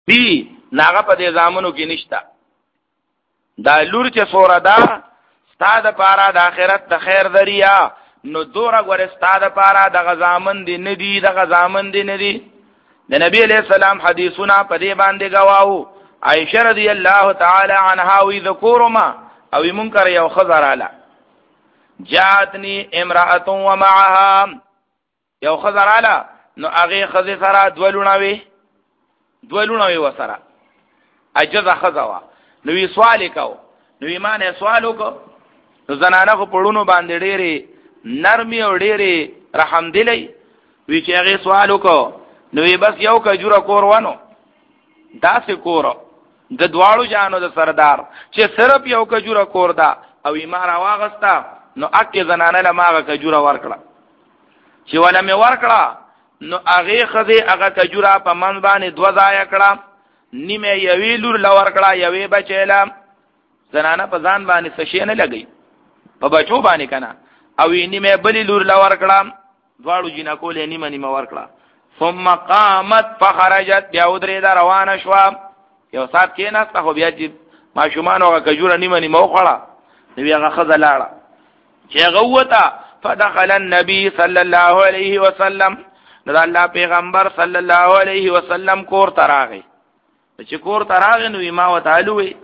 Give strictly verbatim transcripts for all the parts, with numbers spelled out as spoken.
دی ناغه په دې زامنو کې نشتا. دا لور چې سوره دا ستا د پاره د آخرت د خیر ذریعہ نو دوره غوړ ستا د پاره د غزامن دی ندی د غزامن دی ندی. د نبی علیہ السلام حدیثونه په دې باندې گواهو. عائشہ رضی الله تعالی عنها وی ذکرما او منکر یو خزر علی جاتنی امرأه ومعها یو خزر علی نو هغه خزه سره دولونه وی دولونه وی وسره اجازه خزوا نو وی سوال کو نو ایمان سوال وکړو نو زنانه په پړونو باندې ډېری نرمي او ډېری رحم دلی وی چې هغه سوال وکړو نو وی بس یو کجوره کور ونه داسې کور د دواړو جانو د سردار چې صرف یو کجوره کور دا او ایمان راواغستا نو اکه زنانه لماغه کجوره ورکړه چې ولا مې ورکړه نو هغه خزه هغه کجوره په من باندې دو ځای کړه نیمه یوی لور لور کړه یوی بچیلا زنانه په ځان باندې سشي نه لګي په بچو باندې کنه او نیمه بلی لور لور کړه دواړو جنا کولې نیمه نیمه ور کړه ثم قامت فخرجت بیا ودرې دا روانه شو یو سات کې نه ته بیا چې ما شومان او کجوره نیمه نیمه وخړه نو هغه خزه لاړه چې غوته فدخل النبي صلى الله عليه وسلم نو الله پیغمبر صلی الله علیه وسلم کور تراغه چې کور تراغه نو ما وتعالى وی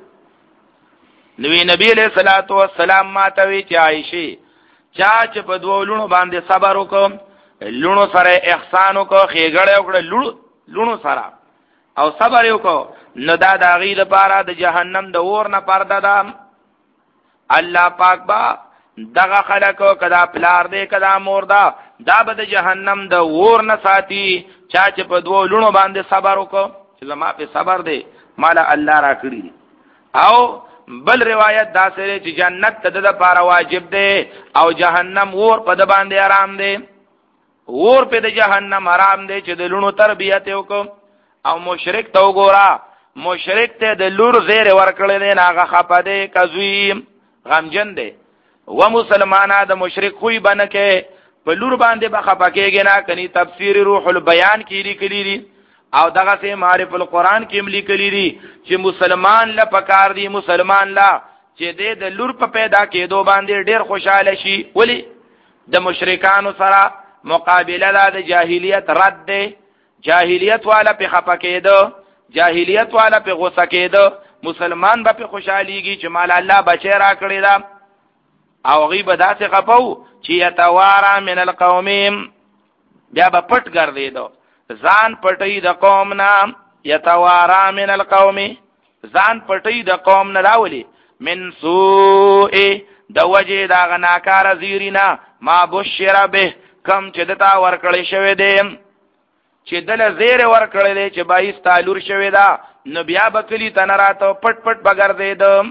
نو نبی علیہ الصلوۃ والسلام ما ته وی چې عائشه چا چې په دوه لونو باندې صبر وکم لونو سره احسان وکړه خېګړې وکړه لونو لونو سره او صبر وکړه نو دا د غیر لپاره د جهنم د اور نه پرده ده. الله پاک با دغه خلکو کدا پلار دې کدا مور دا دا به د جهنم د اور نه ساتي چا چې په دوه لونو باندې صبر وکړه چې زما په صبر دې مال الله را کړی. او بل روایت دا سره چې جنت ته د لپاره واجب دی او جهنم اور په د باندې آرام دی. اور په د جهنم آرام دی چې د لونو تربیت وکړو. او مشرک ته وګورا مشرک ته د لور زیر ورکړل نه هغه خپه دی کزوی غمجن دی و مسلمانانه د مشرک خوې بنکه په لور باندې بخپه کېږي نه کني تفسیر روح البیان کې لیکلي دي او دغه سه معرفت القرآن کې لیکلي دي چې مسلمان لا پکار دی مسلمان لا چې د لور په پیدا کېدو باندې ډېر خوشاله شي ولی د مشرکانو سره مقابله د جاهلیت رد دی. جاهلیت والا په خپه کېدو جاهلیت والا په غوسه کېدو مسلمان به په خوشاليږي چې مال الله بچی را کړی دا او غیب داسې خپو چې یتوارا من القوم بیا به پټ ګرځیدو ځان پټي د قوم نه یتوارا من القوم ځان پټي د قوم نه راولي من سوء د وجه دا غناکار زیرینا ما بشر به کم چې دتا ورکړې شوی دی چې دل زیر ورکړې دی چې بایس تعالور شوی دا نو بیا بکلی تنراته پټ پټ بغرزید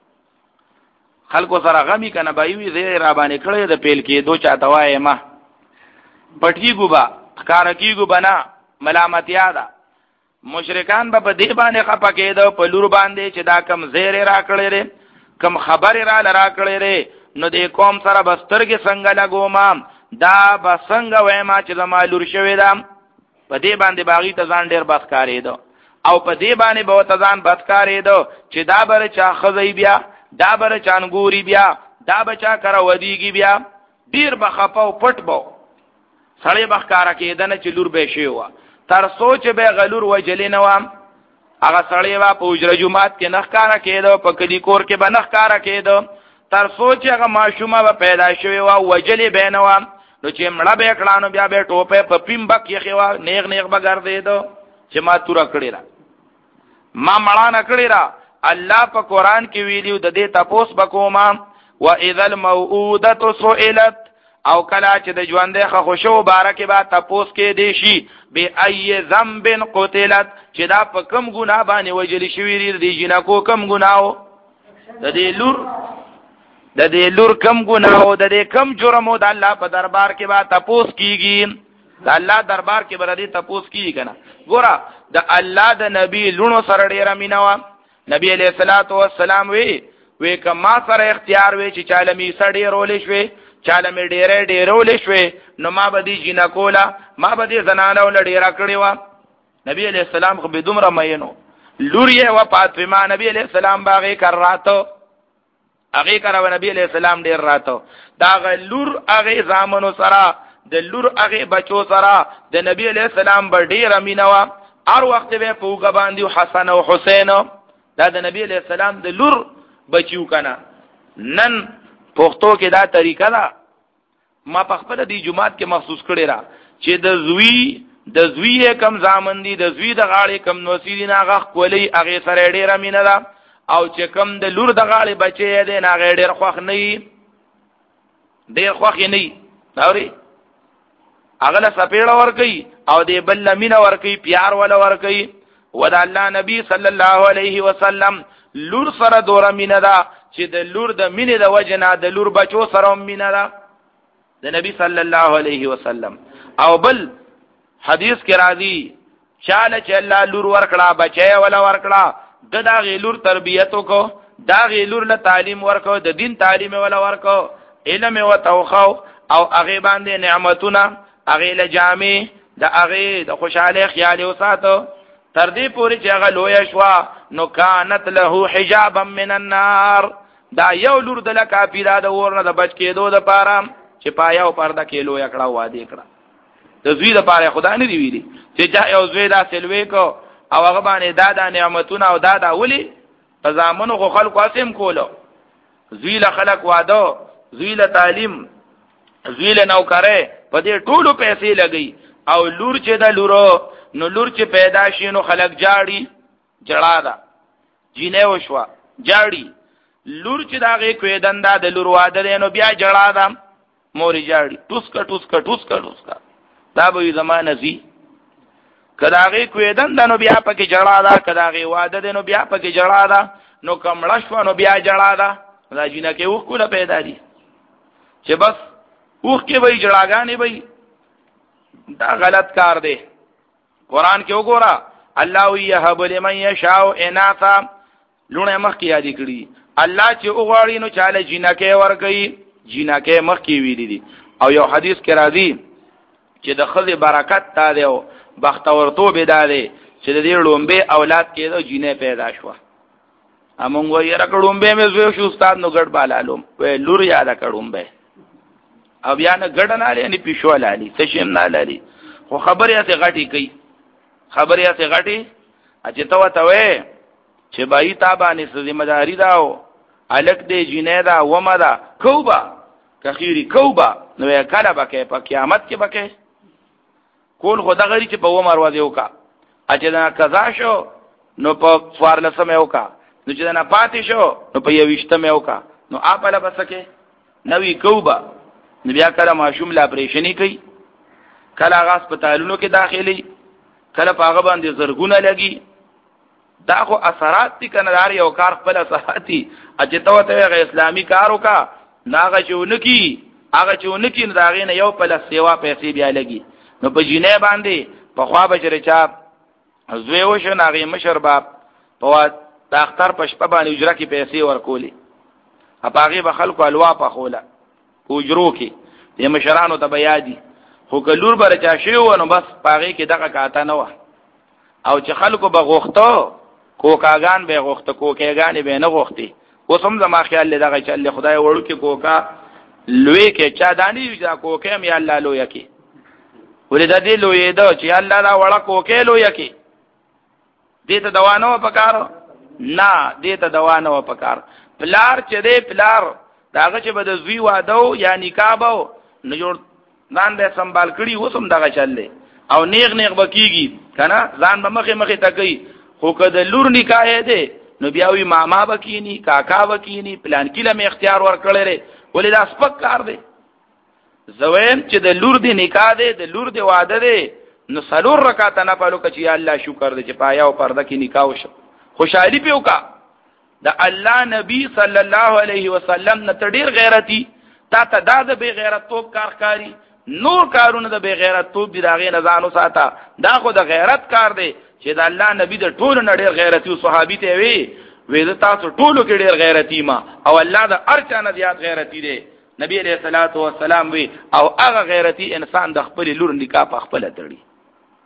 خلکو سره غمی کنه بایوی زیر را باندې کړې د پیل کې دو چاته وای ما پټکی ګوبا کار کیګو بنا ملامت یادا مشرکان به په دې باندې خپه کېدو په لور باندې چې دا کم زیر را کړې کم خبر را لرا کړې نو دې قوم سره بسترګې څنګه لګوم دا بسنګ وېما چې زما لور شوی دا په دې باندې باغی ته ځان ډېر بس کارې دو او په دې باندې به ته ځان بس کارې دو چې دا بر چا خزی بیا دا بر چانګوري بیا دا بچا کرا ودیږي بیا ډیر بخپاو پټ بو سړی بخکارا کېدنه چې لور به شي وا تر سوچ به غلور وجلې نوام هغه سړی وا په اجر جمعات کې نخکارا کېدو په کلی کور کې به نخکارا کېدو تر سوچ هغه ماشومه به پیدا شوی وا وجلې به نوام نو چې مړه به کړهانو بیا به ټوپه په پیم بک یې خوا نیغ نیغ بغیر دیدو چې ما تورا کړی را ما مړه نه کړی را الله په قران کې ویلیو د دې تاسو بکوما واذا الموءوده سئلت او کلا چې د ژوندې خوشو بارکه با تاسو کې دی شي به ای ذنب قتلت چې دا په کم ګناه باندې وجلی شوی دی جنا کو کم ګناو د دې لور د دې لور کم ګناو د دې کم جرمو د الله په دربار کې با تاسو کیږي د الله دربار کې بر دې تاسو کیږي کنه ګوره د الله د نبی لونو سره ډیر مینوا نبی علیہ الصلوۃ والسلام وی وی کما سره اختیار وی چې چاله می سړی رولې شوی چاله می ډیره ډیره رولې شوی نو ما به دې جنا کولا ما به دې زنانه ول ډیره کړی و نبی علیہ السلام خو به دومره مینو لور یې و فاطمه نبی علیہ السلام باغې کراته هغه کرا نبی علیہ السلام ډیر راته دا غ لور هغه زامنو سره د لور هغه بچو سره د نبی علیہ السلام بر ډیر امینوا هر وخت به پوګه باندې حسن او حسین دا د نبی علیہ السلام د لور بچیو کنا نن پښتو کې دا طریقه ده ما په خپل دی جمعات کې محسوس کړی را چې د زوی د زوی کم زامن دي د زوی د غاړې کم نوسیدین هغه کولی هغه سره ډیر امینه ده او چې کم د لور د غاړې بچي دی نه هغه ډیر خوښ نه ډیر خوښ نه اوري هغه له سپېړه ور کوي او دی بل لمینه ور کوي پیار ولا ور کوي ودا الله نبی صلی الله علیه وسلم لور سره دور مینه ده چې د لور د مینې د وجنه د لور بچو سره مینه ده د نبی صلی الله علیه وسلم او بل حدیث کې راځي چاله چې الله لور ورکړه بچي ولا ورکړه د دا غیلور تربیت کو دا غیلور له تعلیم ورکو د دین تعلیم ولا ورکو علم او توخو او هغه باندې نعمتونه هغه له جامع د هغه د خوشاله خیال او ساتو تر دې پورې چې هغه لوی شوا نو کانت له حجابا من النار دا یو لور د لکه پیدا د ورنه د بچ کېدو د پاره چې پایا او پرده کې لوی کړه وادي کړه د زوی د پاره خدای نه دی ویلي چې جا یو زوی دا سلوي کو او هغه باندې دا د نعمتونه او دا دا ولي په زامنو خو خلق قاسم کولو زوی له خلق واده زوی له تعلیم زوی له نوکره په دې ټولو پیسې لګي او لور چې دا لورو نو لور چې پیدا شي نو خلق جاړي جړا دا جینې وشوا جاړي لور چې دا غي کوي دندا د لور واده نو بیا جړا دا موري جاړي ټوسکا ټوسکا ټوسکا ټوسکا دا به زمانه زی کداغه کوي دندا نو بیا پکې جړا دا کداغه واده نو بیا پکې جړا دا نو کمړ شو نو بیا جړا دا دا جینې کې وښ کوله پیدا دي چې بس وښ کې وای جړاګانې وای دا غلط کار دی قران کې وګوره الله یهب لمن یشاء اناثا لونه مخ کې یاد کړی الله چې وغواړي نو چاله جینکه ورګي جینکه مخ کې ویلي دي او یو حدیث کې راځي چې د خزه برکت تا دی او بختورتوب دی دی چې د دې لومبه اولاد کې د جینې پیدا شو امونږ یې راکړومبه مې زوی شو استاد نو ګډ بالالوم وې لور یاد کړومبه او بیا نه ګډ نه لري نه پښو لالي څه شم نه لري خو خبره ته غټي کوي خبره ته غټي چې تو ته وې چې بای تابانه ذمہ داری داو الک دې جینې دا ومه دا کوبا کخيري کوبا نو کله بکې په قیامت کې بکې کول خدا غری چې په ومر وځي وکا اته دا قضا شو نو په فارلسمه وکا نو چې دا پاتې شو نو په یوشتمه وکا نو اپله بسکه نوې کوبا نو بیا کله ماشوم لا اپریشنی کوي کله هغه هسپتالونو کې داخلي کله پاغه باندې زرګونه لګي دا خو اثرات دي کنه دار یو کار خپل اثرات دي اته ته ته اسلامي کار وکا ناغه چونکی هغه چونکی نه داغې نه یو په سیوا پیسې بیا لګي نو په جینې باندې په خوا بچره چا زوی وشو ناغې مشر باب په داختر په شپه باندې اجره کې پیسې ورکولې اپاغه به خلکو الوا په خوله اجرو کې د مشرانو ته بیا دي خو کلور بر چا شیو نو بس پاغه کې دغه کاته نه و او چې خلکو به غوښتو کوکاګان به غوښته کوکېګان به نه غوښتي اوس هم زما خیال دغه چې خدای وړو کې کوکا لوی کې چا دانی دا کوکې مې الله لوی کې ولې د دې لوی دا چې الله دا وړه کوکې لوی کې دې ته دوا نه وپکار نه دې ته دوا نه وپکار پلار چې دې پلار داغه چې بده زوی وادو یا نکاح بو نه جوړ ځان به سنبال کړي وسم دغه چلې او نیغ نیغ بکیږي کنه ځان به مخه مخه تکي خو کده لور نکاح دی نو بیا وی ماما بکینی کاکا بکینی پلان کله می اختیار ور کړل ولې دا سپک کار دی زویم چې د لور دی نکاح دی د لور دی واده دی نو سلور رکعات نه پالو کچې الله شکر دې چې پایا او پرده کې نکاح وشو خوشحالي پیو کا د الله نبی صلی الله علیه وسلم نه تډیر غیرتی تا ته دا د بی غیرت توپ کار کاری نور کارونه د بی غیرت توپ دی داغه نه ځانو ساته دا خو د غیرت کار دی چې د الله نبی د ټولو نه ډیر غیرتی او صحابي ته وی وې تاسو ټولو کې ډیر غیرتی ما او الله د ارچا نه زیات غیرتی دی نبی علیہ الصلوۃ والسلام وی او هغه غیرتی انسان د خپل لور نکاح په خپل تړي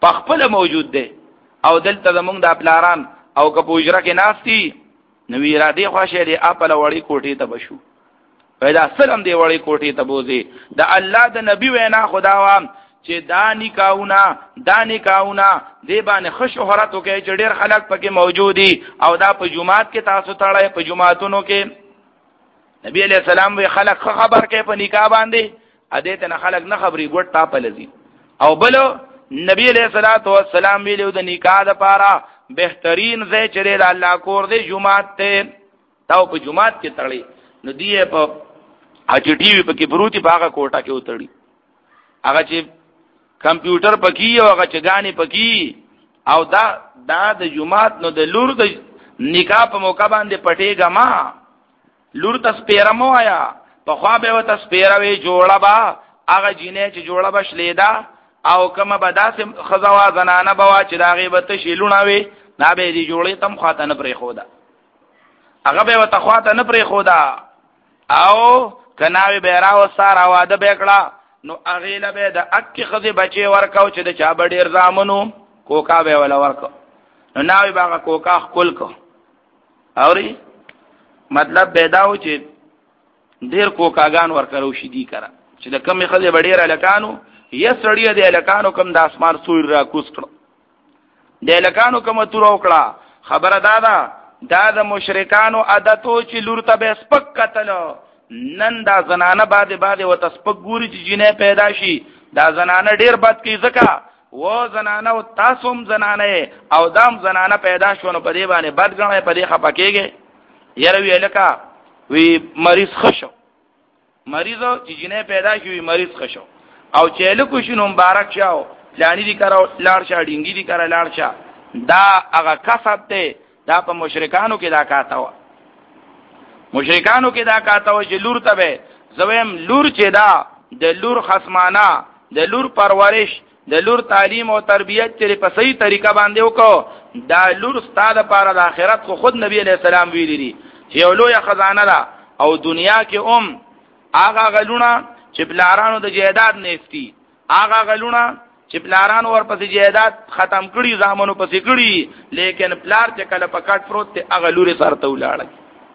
پخپل موجود دی او دلته زمونږ د پلاران او کپوجره کې ناشتي نو اراده خوښه دی خپل وړي کوټې ته بشو پیدا سلام دی وړي کوټې ته بوزي د الله د نبی وینا خدا وام چې دا نکاحونه دا نکاحونه دی باندې خوش شهرت وکي چې ډېر خلک پکې موجودي او دا په جمعات کې تاسو تړای په جمعاتونو کې نبی علیہ السلام وی خلک خبر کې په نکاح باندې اده ته خلک نه خبري ګټ تا په لذي او بل نبی علیہ الصلوۃ والسلام ویلو د نکاح لپاره بهترین ځای چې د الله کور دی جمعات ته تاو په جمعات کې تړي نو دی په اچ ټي وي په کې بروتي باغه کوټه کې وتړي هغه چې کمپیوټر پکې او هغه چې غاني پکې او دا دا د جمعات نو د لور د نکاح په موقع باندې پټېګه ما لور تسپیره مو آیا په خوا به وت تسپیره وی جوړه با هغه جینې چې جوړه بشلیدا او کومه بداسه خزوا زنانه بوا چې دا غیبت شیلونه وی نه به دي جوړې تم خواته نه پرې خودا هغه به وت خواته نه پرې خودا او کناوی بیراو سارا واده بکړه نو اغیله به د اکی خزي بچي ورکاو چې د چا بډیر زامنو کوکا به ولا ورکو نو ناوی باغه کوکا خپل کو اوري مطلب پیداو چې ډیر کوکاګان ورکړو شي دی کرا چې د کمی خزي بډیر الکانو یا سړی د الکانو کم د اسمان سور را کوس کړو د الکانو کم تور وکړه خبره دادا دا د مشرکانو عادتو چې لور ته به سپک قتل نن دا زنانه بعد بعد و تسپک ګوري چې جنې پیدا شي دا زنانه ډیر بد کی زکه و زنانه او تاسوم زنانه او دام زنانه پیدا شونه په دې باندې بد غنه په دې خپکیږي یره وی لکه وی مریض خشو مریض چې جنې پیدا شي مریض خشو او چې له کو شنو مبارک شاو پلانی دي کارو لاړ شه ډینګي دي کار لاړ شه دا هغه کسب ته دا په مشرکانو کې دا کاته و مشرکانو کې دا کاته و چې لور ته به زویم لور چې دا د لور خصمانه د لور پرورش د لور تعلیم او تربیت چې په صحیح طریقه باندې وکړو دا لور ستاده لپاره د آخرت خو خود نبی علیہ السلام ویلي دي چې یو لوی خزانه ده او دنیا کې اوم هغه غلونه چې بلارانو د جیداد نفتی هغه غلونه چې پلاران ورپسې جیداد ختم کړي زامنو پسې کړي لیکن پلار چې کله پکټ پروت ته هغه لوري سره ته ولاړ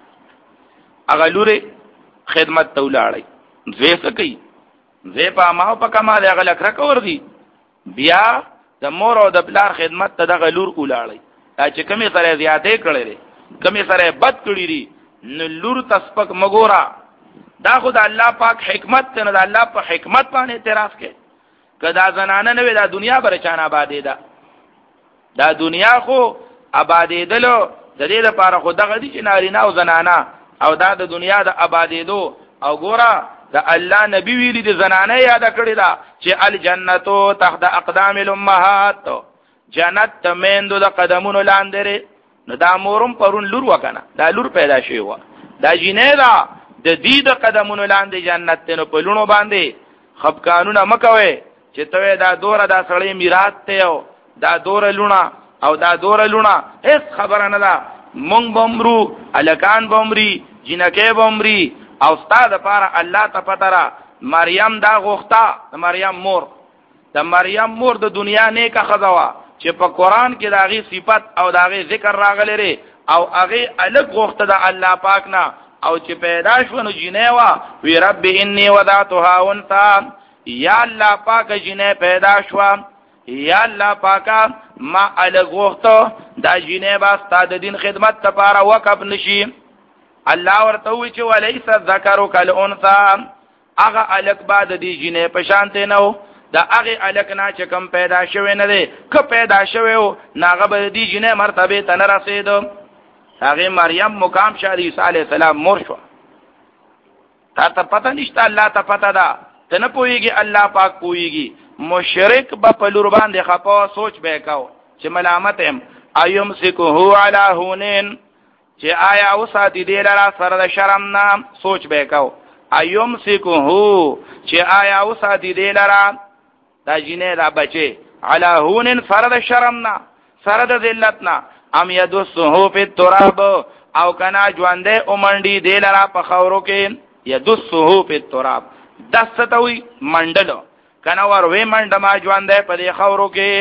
هغه لوري خدمت ته ولاړ زوی سکی زوی په ما په کمال هغه لکره کور دي بیا د مور او د پلار خدمت ته دغه لور ولاړ چې کمی سره زیاتې کړي کمی سره بد کړي دي نو لور تسپک مګورا دا خو د الله پاک حکمت ته نه د الله په حکمت باندې اعتراض کوي کدا زنانه نه وي دا دنیا برچانه آبادې ده دا دنیا خو آبادې دلو د دې لپاره خو دغه دي چې نارینه او زنانه او دا د دنیا د آبادېدو او ګوره د الله نبی ویلي د زنانه یاد کړی دا چې الجنتو تحت اقدام الامهات جنت تمندو د قدمونو لاندې نو دا مورم پرون لور وکنه دا لور پیدا شوی و دا جینې دا د دې د قدمونو لاندې جنت ته په لونو باندې خپ قانون مکوي چې ته دا دوره دا سړی میراث ته او دا دوره لونه او دا دوره لونه هیڅ خبره نه ده مونږ بمرو الکان بمري جنکه بمري او استاد لپاره الله ته پتره مریم دا غوښتا د مریم مور د مریم مور د دنیا نیکه خزوا چې په قران کې داغي صفت او داغي ذکر راغلی لري او هغه الګ غوښته د الله پاک نه او چې پیدا شونه جنیوا وی رب انی وضعتها انثى یا الله پاک جنې پیدا شو یا الله پاک ما الګ غوښته دا جنې با ستاد دین خدمت لپاره وقف نشي الله ورته وی چې وليس الذکر کالانثى هغه الګ بعد دی جنې په شان ته نو دا هغه الګ نه چې کم پیدا شوی نه دی که پیدا شوی او ناغه به دی جنې مرتبه ته نه رسید هغه مریم مقام شاری عیسی علی السلام مور شو تا ته پته نشته الله ته پته ده ته نه پويږي الله پاک پويږي مشرک به په لور باندې خپا سوچ به کاو چې ملامت هم ايم سکو علی هونن چې آیا اوساتی دی لرا سره د شرم نام سوچ به کاو ايم سکو چې آیا اوساتی دی لرا دا جنې دا بچي علی هونن سره د شرم نا سره د ذلت نا ام یدسه فی التراب او کنا ژوندې اومنډي دی لرا په خاورو کې یدسه فی التراب دستوي منډلو کنا ور وې منډه ما ژوندې په دې خاورو کې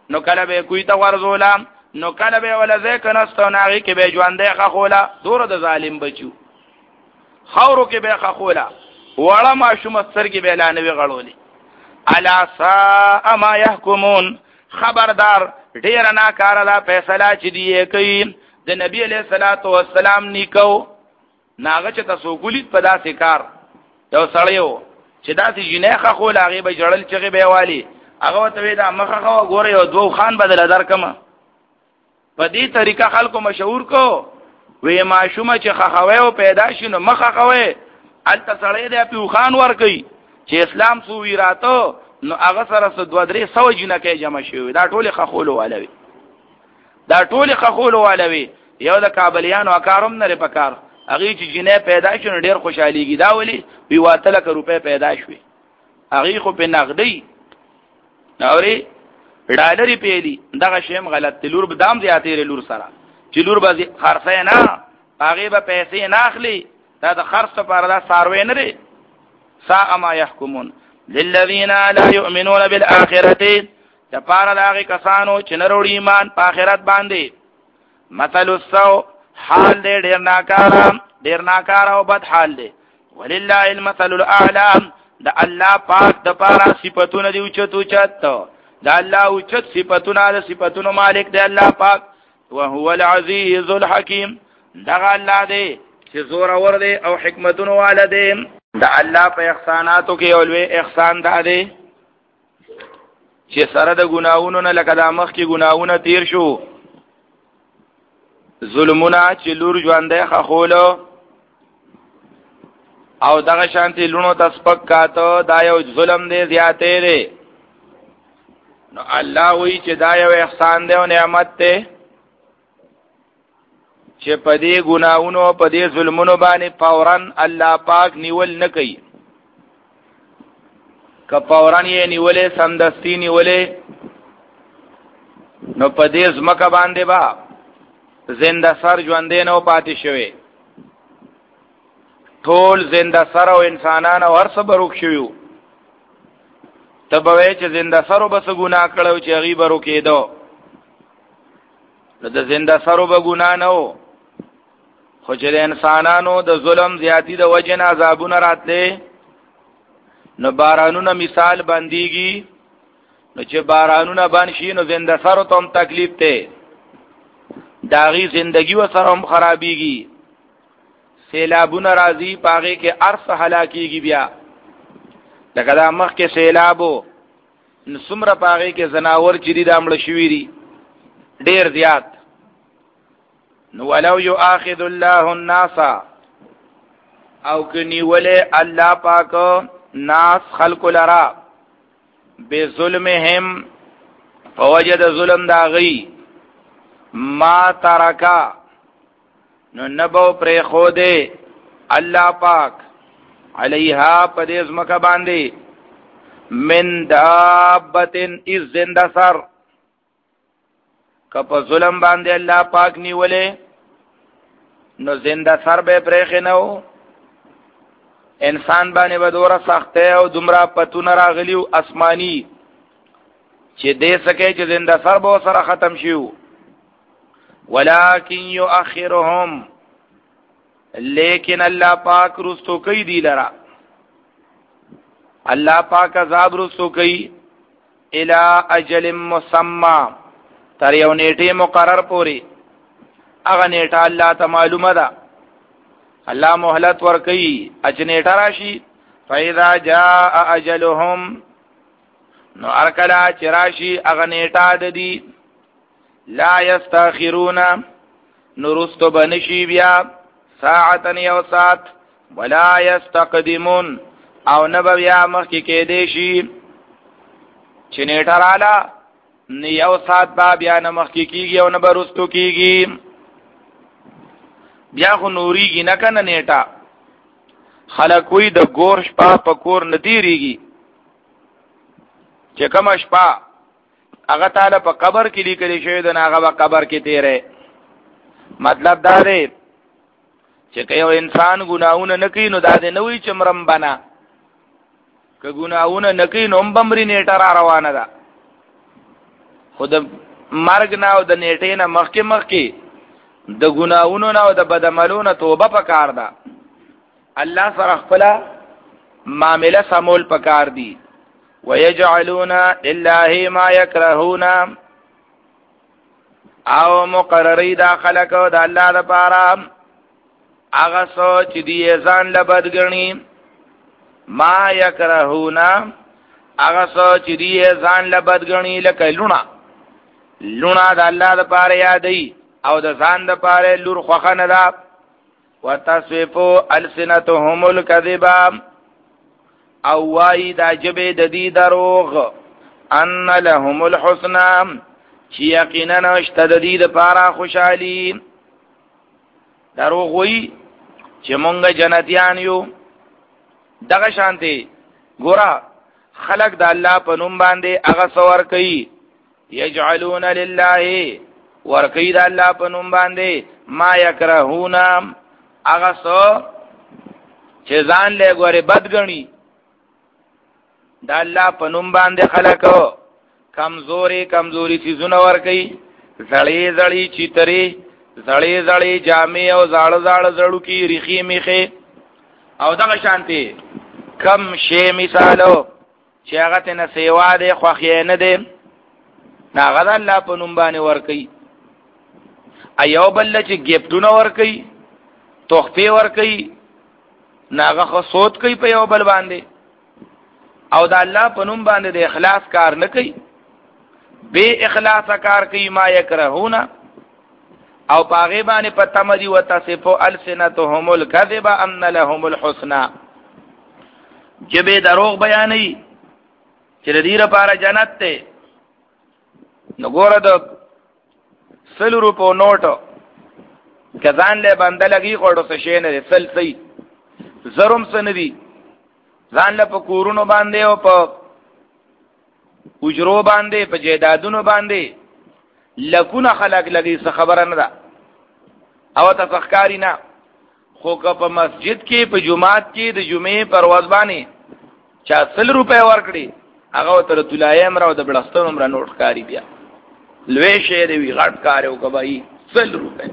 نو کله به کوی ته ورزولا نو کله به ولا ځکه نستو ناغي کې به ژوندې خخولا دور د ظالم بچو خورو کې به خخولا وړه ما شوم سترګې به لانوي غړولې الا سا ما يحكمون خبردار ډیر نه کار لا فیصله چې دی کوي د نبی علیہ الصلوۃ والسلام نیکو ناغه چې تاسو ګولید په داسې کار یو سړیو چې داسې جنېخه خو لاغي به جړل چې به والی هغه ته دا مخه خو ګوره یو دوه خان بدل درکمه په دې طریقه خلکو مشهور کو وې ماشومه چې خخوي او پیدا شینو مخه خوي الته سړی دې په خان ور کوي چې اسلام سو ویراته نو هغه سره څه دوه درې سو جنہ کې جمع شوی دا ټول خخولو والوي دا ټول خخولو والوي یو د کابلیانو اکارم نه پکار هغه چې جنې پیدا شونه ډیر خوشحاليږي دا ولي وی واته لک روپے پیدا شوي هغه خو په نقدي نوري ډالري پیلي دغه شیم غلط تلور به دام زیاتې لور سره چې لور به خرڅه نه هغه به پیسې نه اخلي دا د خرڅ لپاره دا ساروي نه لري سا ما يحكمون للذين لا يؤمنون بالاخره تپاره داغه کسانو چې نه وروړي ایمان په آخرت باندې مثل السو حال دې ډیر ناکارا ډیر ناکارا او بد حال دې ولله المثل الاعلى د الله پاک د پاره صفاتونه دی اوچت اوچت د الله اوچت صفاتونه د صفاتونو مالک دی الله پاک وهو العزيز الحكيم دغه الله دی چې زور اور دی او حکمتونو والده د الله په احساناتو کې اولوي احسان ده دی چې سره د ګناوونو نه لکه د مخ کې ګناوونه تیر شو ظلمونه چې لور ژوندې خخولو او دغه شانتي لونو تسپک کاته دا یو ظلم دی زیاتې دی نو الله وی چې دا یو احسان دی او نعمت دی چې په دې ګناوونو په دې ظلمونو باندې فورن الله پاک نیول نه کوي که فورن یې نیولې سمدستی نیولې نو په دې ځمکه باندې با زنده سر ژوندې نو پاتې شوی ټول زنده سر او انسانان او هر څه بروک شوی تبوي چې زنده سر وبس ګناه کړو چې غي برو کېدو نو د زنده سر وب ګناه نه خو چې د انسانانو د ظلم زیاتی د وجه نه عذابونه راتله نو بارانونه مثال باندېږي نو چې بارانونه باندې شي نو زنده سر ته هم تکلیف ته داغي زندگی و سره هم خرابيږي سیلابونه راځي پاغه کې ارث هلاکیږي بیا لکه دا مخ کې سیلابو نو څومره پاغه کې زناور چې دي دامل شويري ډیر زیات نو ولو یؤاخذ الله الناس او کني ولې الله پاک ناس خلق لرا بظلمهم فوجد ظلم داغي ما ترکا نو نبو پر خوده الله پاک علیها پدیز مکه باندې من دابتن از زنده سر کپ ظلم باندې الله پاک نیولې نو زنده سر به پرېخ نو انسان باندې بدوره سخته او دمرا پتون راغلیو اسماني چې دې سکه چې زنده سر به سره ختم شيو ولكن يؤخرهم لیکن الله پاک رستو کوي دی لرا الله پاک عذاب رستو کوي الى اجل مسمى تر یو نیټه مقرر پوری اغه نیټه الله ته معلومه ده الله مهلت ور کوي اچ نیټه راشي فاذا جاء اجلهم نو ارکلا چراشی اغه نیټه ده دی لا یستاخرون نورستو بنشی بیا ساعتن یو ساعت ولا یستقدمون او نبو بیا مخی که دیشی چنی ٹرالا یو ساعت با بیا نمخی کیگی او نبو رستو کیگی بیا خو نوریگی نکن نیٹا خلقوی د گور شپا پا کور ندیریگی چه کم شپا هغه تعالی په قبر کې لیکل شوی د هغه په قبر کې تیرې مطلب دا دی چې یو انسان ګناونه نکوي نو دا دې نه وي چې مرم بنا که ګناونه نکوي نو بمري نیټه را روانه ده خود مرګ نه او د نیټې نه مخکې مخکې د ګناہونو نه او د بدعملونو نه توبه پکار ده. الله سره خپل معاملې سمول پکار دي. ويجعلون لله ما يكرهون او مقرری دا خلقو دا الله دا پارا اغا سو چی دی ځان لبدگنی ما یکرهون اغا سو چی دی ځان لبدگنی لکه لونا لونا دا الله دا پارا یادی او دا ځان دا پارا لور خوخن دا وتصفو السنتهم الكذبا او وای دا جبه د دې دروغ ان لهم الحسنى چې یقینا نشته د دې لپاره خوشحالي. دروغ وای چې مونږ جنتیان یو. دغه شانتي ګورا خلق د الله په نوم باندې هغه څور کوي یجعلون لله ور کوي د الله په نوم باندې ما یکرهون هغه څو چې ځان له ګوره بدګنی دا الله په نوم باندې خلقو کمزوري کمزوري چیزونه ور کوي زړې زړې چیتري زړې زړې جامې او زاړه زاړه زړو کې ریخي میخه او دغه شانتي کم شی مثالو چې هغه ته نه سیوا ده خو خې نه ده ناغه الله په نوم باندې ور کوي. ایو بل چې گیفټونه ور کوي تحفه ور کوي ناغه خو صوت کوي په یو بل باندې او دا الله په نوم باندې د اخلاص کار نه کوي بے اخلاص کار کوي ما یکرهون او پاغه باندې پته مدي وتصفو السنتهم الكذب ان لهم الحسنى جبه دروغ بیانې چې د دې لپاره جنت ته نو ګوره د سل روپو نوټو کزان له باندې لګي کوړو څه شي نه سل سي زروم سندي ځان له په کورونو باندې او په اجرو باندې په جیدادونو باندې لکونه خلق لګي څه خبره نه ده او تفخکاری نه خو که په مسجد کې په جمعات کې د جمعې پر ورځ باندې چا سل روپے ورکړي هغه تر تلای امر او د بلستون امر نوټ کاری بیا لوي شه دی وی غټ کار او کبای سل روپے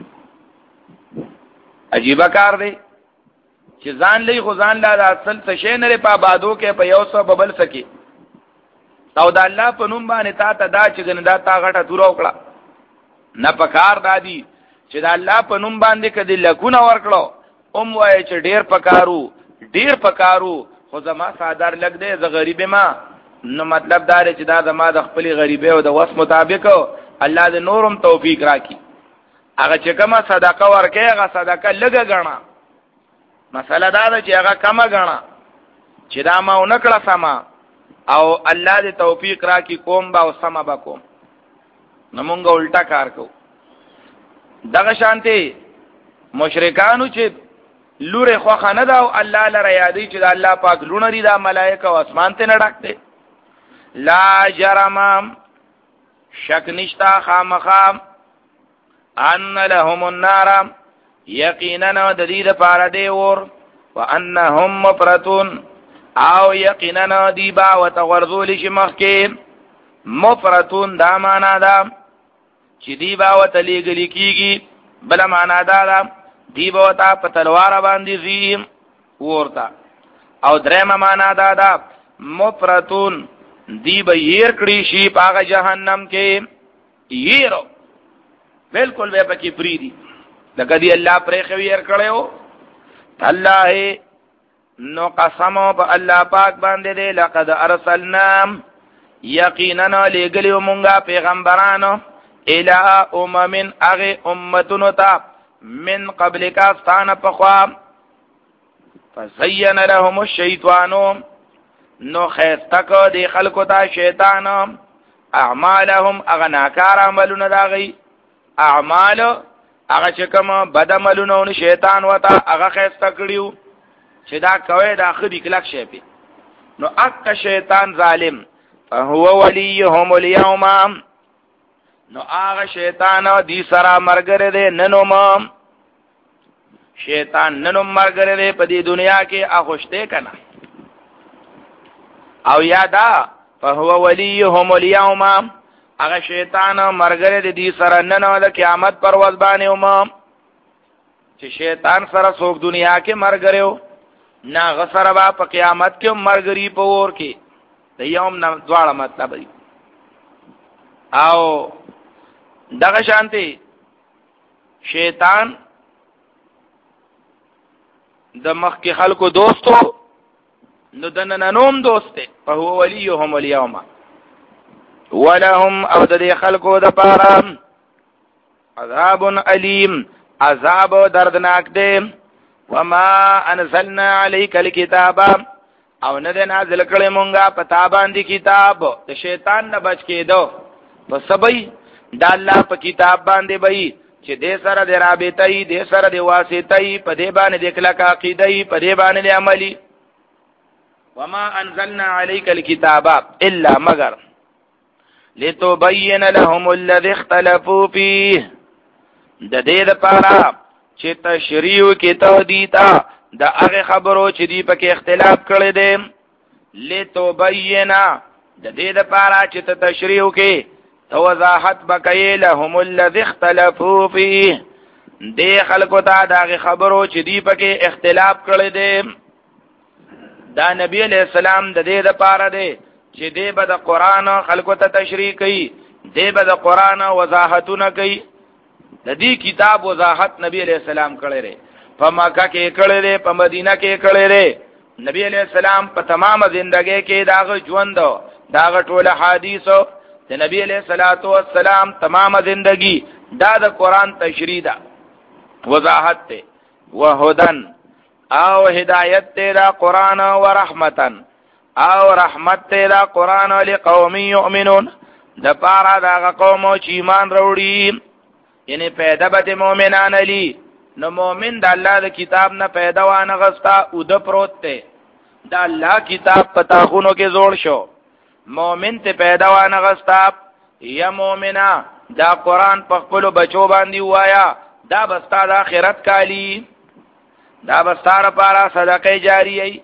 عجیب کار دی چې ځان لې خو ځان لا اصل څه شي نه په آبادو کې په یو څه ببل سکی او د الله په نوم باندې تا ته دا چې ګندا تا غټه تور وکړه نه پکار دادی چې د الله په نوم باندې کدي لکونه ورکړو اوم وای چې ډیر پکارو ډیر پکارو خو زما صادر لګ دې ز غریب ما نو مطلب دا چې دا زما د خپل غریبه او د وس مطابق الله دې نورم توفیق راکړي. هغه چې کومه صدقه ورکې هغه صدقه لګه غنا مسله دا ده چې هغه کمه غنا چې دا ما ونکړه سما او الله دې توفیق راکړي کوم با او سما با کوم نو مونږ الټا کار کو. دغه شانتي مشرکانو چې لوره خو خانه دا او الله لره یادې چې د الله پاک لونه لري دا ملائکه او اسمان ته نه ډکته لا جرم شک نشتا خامخام ان لهم النار یقینا د دې لپاره دی ور وانهم مفرتون او یقینا دی با وتغرذول شمخ کې مفرتون دا معنا دا چې دی با وتلیګل کیږي بل معنا دا دا دی با وتا په تلوار باندې زیم ورتا او درېم معنا دا دا مفرتون دی به ير کړي شي پاغه جهنم کې يرو بالکل به پکې فری دي لکه دی الله پرې خو ير کړو الله نو قسمو په الله پاک باندې دې لقد ارسلنا یقینا لګلیو مونږه پیغمبرانو الى امم اغه امتونو تا من قبل کا ستانه پخوا فزین لهم الشیطان نو خیستکو دی خلقو تا شیطان اعمالهم اغناکار عملون داغی اعمال اغا چکم بد عملون شیطان وطا اغا خیستکڑیو چې دا کوي دا خدي کلک شي پی نو اک شیطان ظالم فهو وليهم اليوم نو هغه شیطان دی سره مرګره دې ننوم شیطان ننوم مرګره دې په دې دنیا کې اخوشته کنا او یادا فهو وليهم اليوم هغه شیطان مرګره د دې سره نن د قیامت پر ورځ باندې ومم چې شیطان سره څوک دنیا کې مرګره نا غسر با په قیامت کې مرګري په ور کې د یوم نه دواړه مطلب دی او دغه شانتي شیطان د مخ کې خلکو دوستو نو دنه نوم دوسته په هو وليهم اليوم ولهم او د خلکو د پاره عذاب الیم عذاب دردناک دی وما انزلنا عليك الكتاب او نه نازل کړي مونږه پتا باندې کتاب د شیطان نه بچ کېدو په سبي د الله په کتاب باندې وای چې دې سره د رابطه ای دې سره د واسطه ای په دې باندې د کلک عقیده ای په دې باندې د عملي وما انزلنا عليك الكتاب الا مگر لتبين لهم الذي اختلفوا فيه د دې لپاره چې تشریح کې ته دیتا د هغه خبرو چې دی په کې اختلاف کړي دي لتبینا د دې لپاره چې ته تشریح کې تو وضاحت بکې لهم الذي اختلفوا فيه دې خلکو ته د هغه خبرو چې دی په کې اختلاف کړي دي دا نبی علیہ السلام د دې لپاره دی چې دې به د قران خلکو ته تشریح کوي دې به د قران وضاحتونه کوي د دې کتاب وضاحت نبی علیہ السلام کړی دی په مکه کې کړی دی په مدینه کې کړی دی نبی علیہ السلام په تمام ژوندۍ کې داغه ژوند داغه ټول حدیث د نبی علیہ الصلوۃ والسلام تمام ژوندۍ دا د قران تشریح ده وضاحت ته وهدن او هدایت ته دا قران او رحمتن او رحمت ته دا قران لقوم یؤمنون د پاره دا قوم چې ایمان وروړي یعنی پیدا به مؤمنان علی نو مؤمن د الله د کتاب نه پیدا وانه غستا او د پروت ته د الله کتاب پتا خونو کې جوړ شو مؤمن ته پیدا وانه غستا یا مؤمنا دا قران په خپل بچو باندې وایا دا بستا د آخرت کالی دا بستا لپاره صدقه جاریه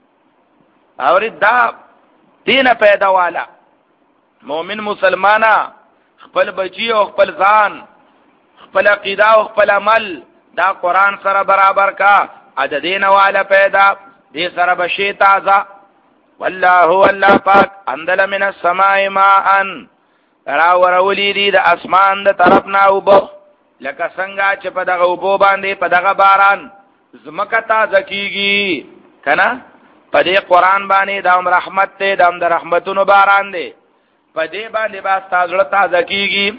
اور دا دین پیدا والا مؤمن مسلمانا خپل بچی او خپل ځان خپل عقیده او خپل عمل دا قران سره برابر کا عددین والا پیدا دې سره بشي تازه والله الله پاک انزل من السماء ماء را ورولې دي د اسمان د طرف نه وب لکه څنګه چې په دغه وبو باندې په دغه باران زمکه تازه کیږي کنه په دې قران باندې د رحمت ته د رحمتونو باران دی په دې باندې با تازه تازه کیږي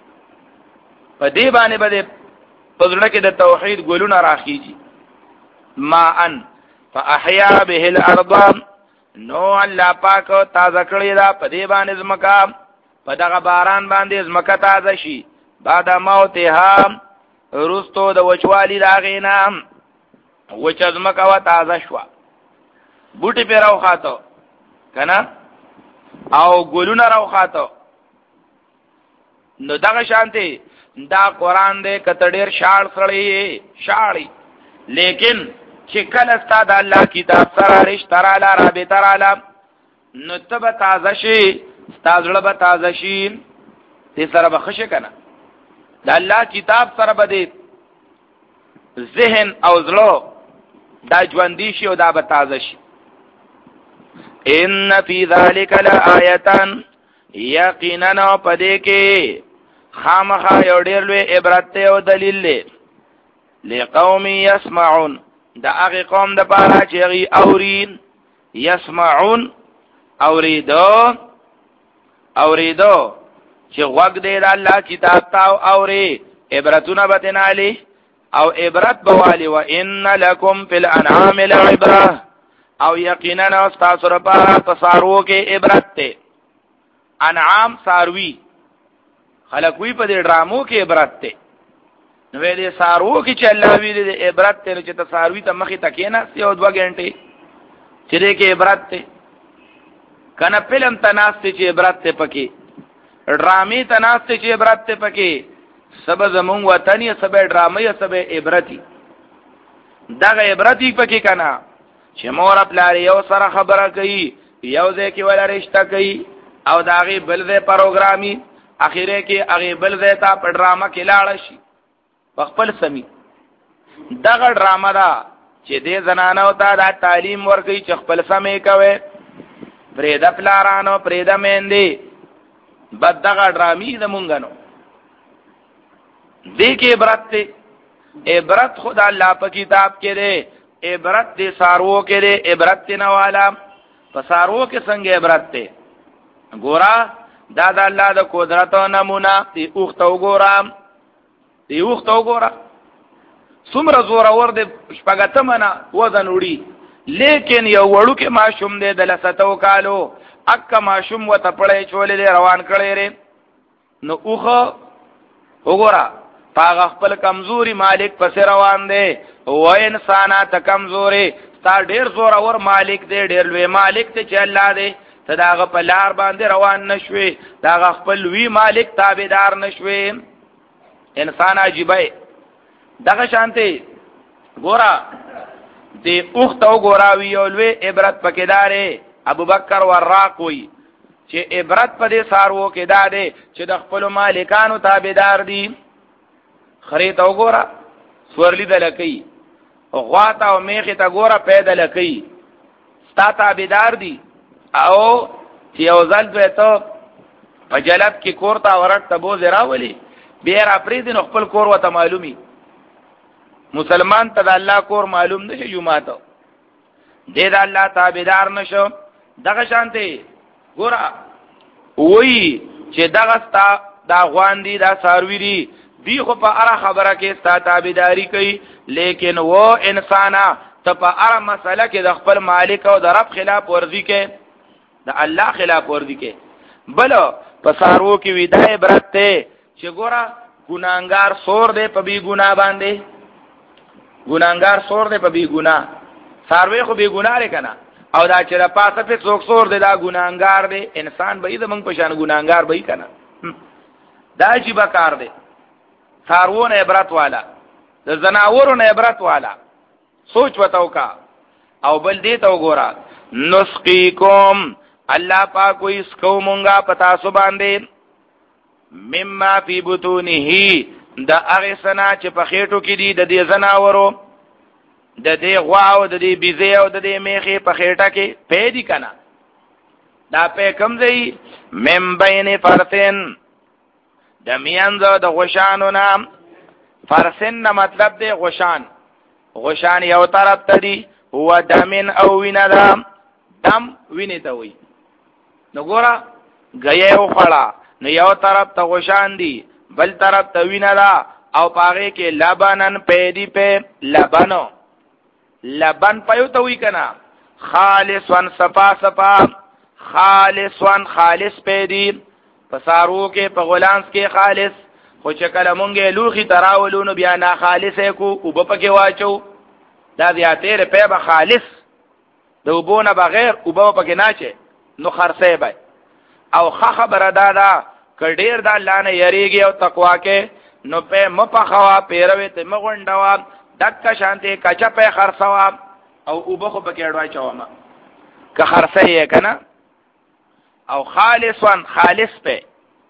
په دې باندې باندې پزړه کې د توحید ګلونه راخیږي ما ان فاحیا به الارض نو الله پاک تازه کړی دا په دې باندې زمکا په دغه باران باندې زمکا تازه شي بعد موتها رستو د وچوالی راغینا وچ زمکا وا تازه شو بوټي پیراو خاطو کنه او ګلونه راو خاطو نو دغه شانتي دا قران دې کته ډیر شاړ سړی شاړی لیکن چې کله ستاد الله کتاب سره رشتہ را لا رابطه را لا نو تب تازه شي ستازړه به تازه شي دې سره بخښه کنه د الله کتاب سره به ذهن او زړه دا ژوندۍ شي او دا به تازه شي ان فی ذلک لآیه یقینا پدې کې خامخا یو ډیر لوی عبرت او دلیل دی لقوم یسمعون دا هغه قوم د پاره چې غي اورین یسمعون اوریدو اوریدو چې وګ دې د الله کتاب تا اوري عبرتونه بتنالی او عبرت بوالی و ان لکم فی الانعام لعبره او یقینا استاسو لپاره تصارو کې عبرت ته انعام ساروی خلق وی په دې ډرامو کې عبرت ته نو دې سارو کې چې الله وی دې عبرت ته چې تصاروی ته مخې تکې نه یو دوه غنټې چې دې کې عبرت ته کنه فلم تناسته چې عبرت ته پکې ډرامې تناسته چې عبرت ته پکې سب زمون وطني سب ډرامې سب عبرتي دغه عبرتي پکې کنه چې مور خپل یو سره خبره کوي یو ځکه ولا رشتہ کوي او داغي بل دې پروګرامي اخیره کې هغه بل زیتا په ډرامه کې لاړ شي خپل سمي دغه ډرامه دا چې دې زنانو ته دا تعلیم ورکړي چې خپل سمې کوي پرېدا پلارانو پرېدا مېندې بد دغه ډرامې زمونږ نو دې کې عبرت ته عبرت خدا الله په کتاب کې ده عبرت دې سارو کې ده عبرت نه والا په سارو کې څنګه عبرت ته ګورا دا د الله د قدرت نمونه دی اوخته وګورم دی اوخته وګورم څومره زور اور دې شپږتمنه وزن وړي لیکن یو وړو کې ماشوم دې د لستو کالو اکه ماشوم وته پړې چولې روان کړي ری نو اوخه وګورا پاغ خپل کمزوري مالک پس روان دی و انسانات کمزوري تا ډیر زور اور مالک دی ډیر لوی مالک ته چې الله دی ته داغه په لار باندې روان نشوي داغه خپل وی مالک تابعدار نشوي انسان عجیبه دغه شانته ګورا دی اوخت او ګورا وی اولوی عبرت پکې ابو بکر وراق وی چې عبرت په دې سارو کې داده چې د خپل مالکانو تابعدار دي خریته وګورا سورلی دلکی غواتا او میخه تا ګورا پیدا لکی ستا تابعدار دي او چې یو ځل دوی ته په جلب کې کور تا ورټ ته بوز راولي بیر اپریدي نو خپل کور وته معلومي مسلمان ته د الله کور معلوم نشي جمعه دې د الله تابعدار نشو دغه شانته ګورا وای چې دغه ستا دا غوان دي دا ساروی دي دی خو په اړه خبره کې ستا تابعداري کوي لیکن و انسانا ته په اړه مسله کې د خپل مالک او د رب خلاف ورزي کې د الله خلاف ورزي کې بل په سارو کې ودا عبرت ته چې ګورا ګناګار سور دې په بي ګنا باندې ګناګار سور دې په بي ګنا ساروي خو بي ګنا لري کنه او دا چې د پاسه په څوک سور دې دا ګناګار دې انسان به دې موږ په شان ګناګار به کنه دا چې بکار دې سارون عبرت والا د زناورون عبرت والا سوچ وتاو کا او بل دې ته وګورا نسقيكم الله پاک کوئی سکو مونږه پتا سو باندې مما فی بطونه د هغه سنا چې په خېټو کې دي د دې زناورو د دې غوا او د دې بيزه او د دې میخه په خېټه کې پیدي کنا دا په کم ځای مم بین فرتن د میانځو د غشانو نام فرسن نه مطلب دی غشان غشان یو طرف ته دی هو دمن او وینا دم دم ویني ته وي نو ګورا غیا او خړا نو یو طرف ته غشان دی بل طرف ته وینا دا او پاغه کې لبنن پیدي په لبنو لبن پيو ته وی کنا خالصن صفا صفا خالصن خالص پیدي پسارو کې په غلانس کې خالص خو چې کله مونږه لوخي تراولونو بیا نه خالصه کو او په کې واچو دا زیاتې په به خالص د وبونه بغیر او په کې ناچه نو خرڅه به او خ خبره دادا کډیر د الله نه یریږي او تقوا کې نو په مپخوا پیروي ته مغونډوا دک شانته کچا په خرڅوا او او په کې اډوای چوما که خرڅه یې کنه او خالصا خالص په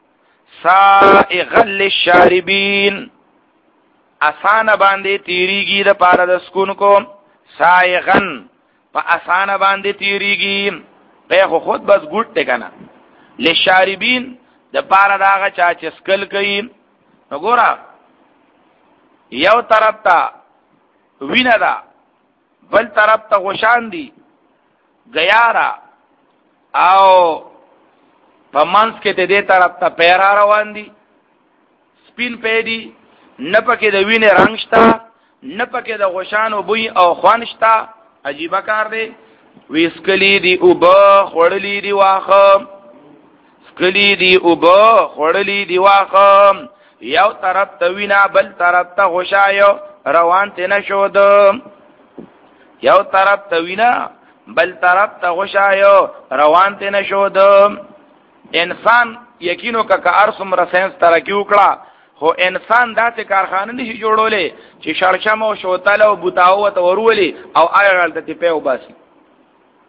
سائغ للشاربین اسانه باندې تیریږي د پاره د سکون کو سائغن په اسانه باندې تیریږي په خود بس ګټ ته کنه للشاربین د پاره داغه چا چې سکل کوي وګوره یو طرف ته وینا دا بل طرف ته غشان دي غیارا او په منځ کې ته دې طرف ته پیرا روان دي سپین پیدي نه پکې د وینې رنگ شتا نه پکې د غشانو بوی او خوان شتا عجیب کار دی ویسکلی دی او با خړلی دی واخه سکلی دی او با خړلی دی واخه یو طرف ته وینا بل طرف ته غشایو روان ته نشود یو طرف ته وینا بل طرف ته غشایو روان ته نشود انسان یقینو کا که ارسم رسینس ترکی وکړه خو انسان داسې کارخانه نشي جوړولې چې شړشم او شوتل او بوتاو ته ورولي او هغه ته په وباسي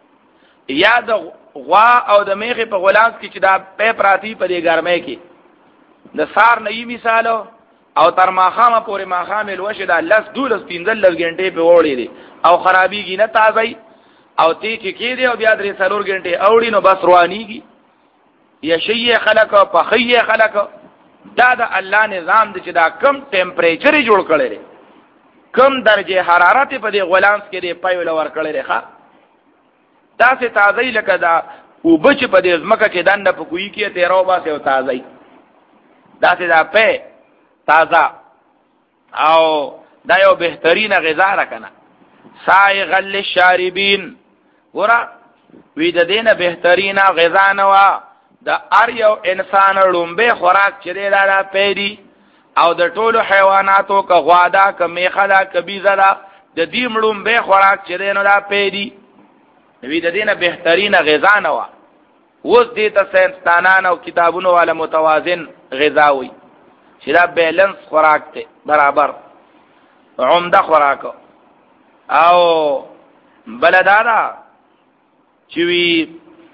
یا د غوا او د میخه په غلاس کې چې دا په پراتی په دې ګرمه کې د سار نه یې مثالو او تر ماخامه پورې ماخامه لوشه د لس دولس پنځل لس غنټې په وړي دي او خرابيږي نه تازه او تی چې کې دی او بیا درې څلور غنټې اوړي نو بس روانيږي یا شی خلق او پخی خلق دا د الله نظام دی چې دا کم ټمپریچر جوړ کړی دی کم درجه حرارت په دې غلانس کې دی پایول ور کړی دی ښا دا سه تازه لکه دا او بچ په دې ځمکه کې دنده په کوی کې تیرو باسه او تازه دا سه دا په تازه او دا یو بهترینه غذا را کنه سائغ للشاربین ورا وی د دینه بهترینه غذا نه وا د ار یو انسان لومبه خوراک چې دا دا پیری او د ټولو حیواناتو که غوادا که میخلا که بیزلا د دې مړومبه خوراک چې نو دا پیری وی د دینه بهترینه غذا نه وا اوس دې ته ساينسدانان او کتابونو والا متوازن غذا وي چې دا بیلنس خوراک ته برابر عمده خوراک او بلدارا چې وی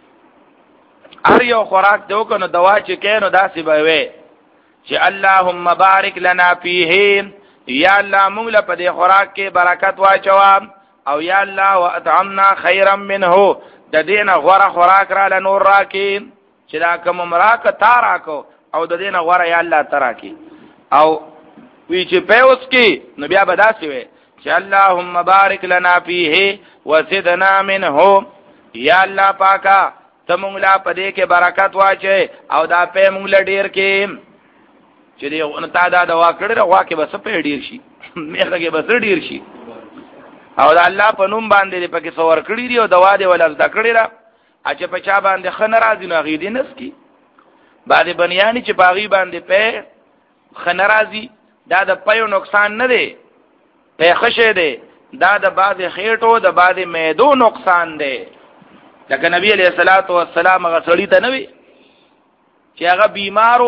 ار یو خوراک دیو کنو دوا چې کینو داسې به وي چې اللهم بارک لنا فیه یا الله موږ له په دې خوراک کې برکت واچوا او یا الله واطعمنا خیرا منه د دینه غوړه خوراک را ل نور راکې چې دا کوم مراک تاراکو او د دینه غوړه یا الله تراکې او وی چې په اوس کې نو بیا به داسې وي چې اللهم بارک لنا فیه وزدنا منه یا الله پاکا ته مونږ لا پدې کې برکت واچي او دا په مونږ له ډیر کې چې دې تا دا دوا کړې روا کې بس په ډیر شي میخه کې بس ډیر شي او دا الله په نوم باندې پکې څور کړی دی او دوا دې ولا زده کړی را اچ په چا باندې خن راځي نو غیدې نس کی بعد بنیانی چې باغی باندې په خن راځي دا د پيو نقصان نه دی په خشه دی دا د بعد خېټو د بعد معدو نقصان دی لکه نبی علیہ الصلوۃ والسلام هغه سړی ته نوی چې هغه بیمارو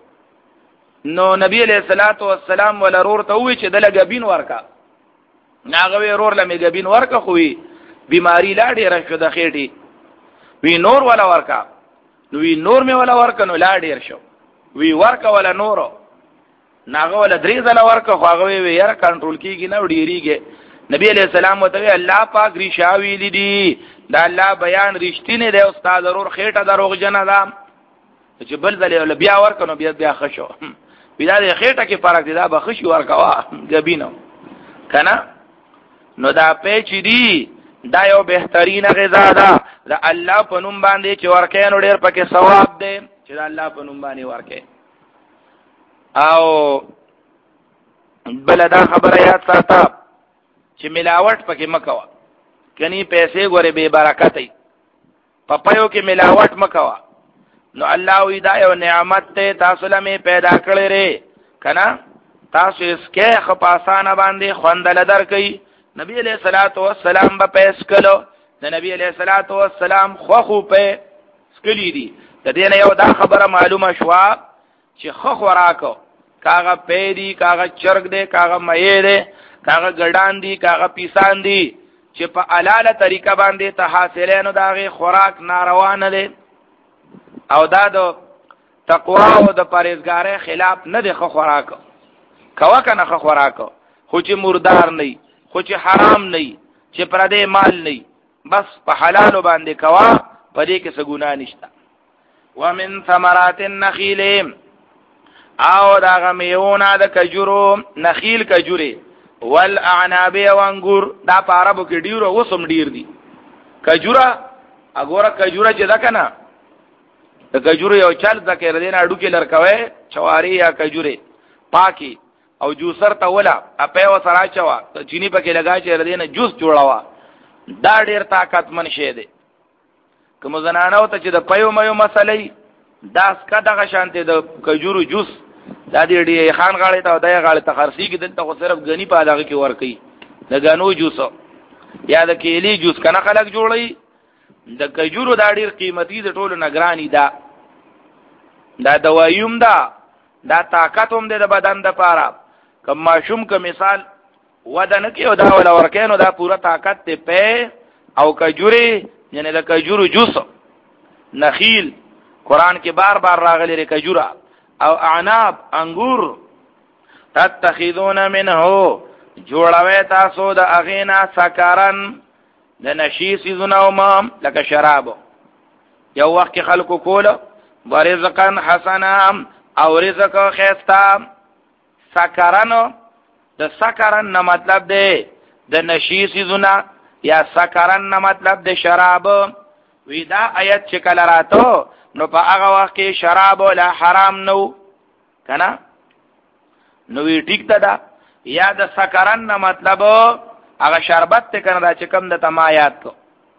نو نبی علیہ الصلوۃ والسلام ولرور ته وی چې دلګ بین ورکا هغه ورور لمه غبین ورکا خوې بیماری لا ډیر شو د خېټي وی نور ولا ورکا نو وی نور می ولا ورکا نو لا ډیر شو وی ورکا ولا نورو ناغه ولا درې ځله ورکا خو هغه وی یاره کنټرول کیږي نو ډیریږي نبی علیہ السلام وته الله پاک ریشاوی لیدي دا الله بیان رښتینه دی استاد ضرور خېټه دروغ جنا ده چې بل ځله بیا ورکنو بیا بیا خشو بیا د خېټه کې فرق دی دا به خشي ورکوا غبینو کنه نو دا پېچ دی دا یو بهترینه غذا ده دا الله په نوم باندې چې ورکې نو ډېر پکې ثواب دی چې دا الله په نوم باندې ورکې او بل دا خبره یاد ساته چې ملاوت پکې مکوا کني پیسې ګوره به برکت ای پپایو کې ملاوت مکوا نو الله وی دا یو نعمت ته تاسو لمه پیدا کړی ری کنه تاسو اسکه خپاسانه باندې خوندل درکې نبی علیہ الصلوۃ والسلام په پیس کلو د نبی علیہ الصلوۃ والسلام خو خو په سکلی دي د دې نه یو دا خبره معلومه شوا چې خو خوراکو کاغه پیری کاغه چرګ دی کاغه مې دی کاغه ګډان دي کاغه پیسان دي چې په الاله طریقه باندې ته حاصلینو داغه خوراک ناروا نه دي او دا د تقوا او د پرهیزګارۍ خلاف نه دی خو خوراک کوا کنه خو خوراک خو چې مردار نه خو چې حرام نه چې پردې مال نه بس په حلال باندې کوا پدې کې څه ګناه نشته ومن ثمرات النخيل او دا غمیونه د کجورو نخیل کجوري والاعناب وانګور دا په عربو کې ډیرو وسم ډیر دي کجوره اګوره کجوره چې دا کنه د کجورو یو چل ذکر دین اډو کې لړکوي چواري یا کجوره پاکي او جوسر ته ولا اپه و سره چوا چيني پکې لگا چې ردینه جوس جوړاوا دا ډیر طاقت من شي دي کوم زنانو ته چې د پيو مېو مسلې داس کا دغه شانته د کجورو جوس دا دې ډي خان غاړې ته دای غاړې ته خرسي کې دلته خو صرف غني په دغه کې ورکي د غنو جوس یا د کېلي جوس کنه خلک جوړي د کجورو دا ډیر قیمتي د ټولو نگرانی دا دا دوايوم دا دا طاقت هم د بدن د پاره کما شوم که مثال ودن کې او دا ولا ورکینو دا پورا طاقت ته په او کجوري یعنی د کجورو جوس نخیل قران کې بار بار راغلي ر کجورا او اعناب انګور تتخذون منه جوړوي تاسو د اغینا سکرن د نشی سيزونه او ما لکه شراب یو وخت خلکو کوله ورزقن حسنا او رزق خيستا سکرن د سکرن نه مطلب دی د نشی سيزونه یا سکرن نه مطلب د شراب وی دا آیت چې کله راتو نو په هغه وخت کې شراب ولا حرام نو کنه نو وی ټیک ده یا د سکرن نه مطلب هغه شربت ته کنه دا چې کم د تمایات کو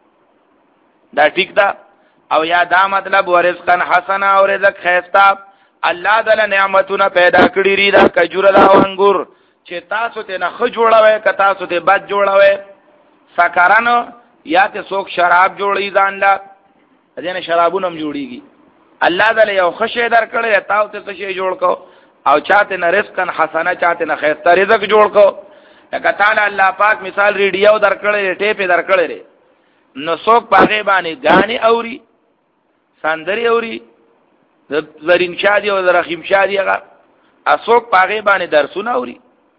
دا ټیک ده او یا دا مطلب ورزقن حسنا او رزق خيستا الله دل نعمتونه پیدا کړی ری دا کجوره دا انګور چې تاسو ته نه خ جوړوي ک تاسو ته بد جوړوي سکرن یا ته څوک شراب جوړی ځان لا ځنه شرابونه هم جوړیږي الله دل یو خشه در کړی تاسو ته څه جوړ کو او چاته نه رزقن حسنا چاته نه خيستا رزق جوړ کو لکه تعالی الله پاک مثال ریډیو در کړی ټیپ در کړی نو څوک پاغه باندې غاني اوري سندري اوري زرین شادي او رحیم شادي هغه اسوک پاغه باندې درسونه اوري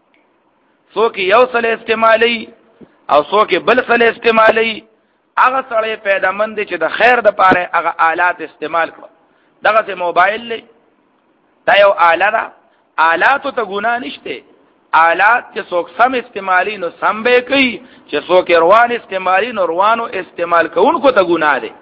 څوک یو سره استعمالي او څوک بل سره استعمالي هغه سره پیدا مند چې د خیر د پاره هغه آلات استعمال کړو دغه ته موبایل له دا یو آله ده آلات ته ګناه نشته آلات چې څوک سم استعمالي نو سم به کوي چې څوک روان استعمالي نو روانو استعمال کوونکو ته ګناه ده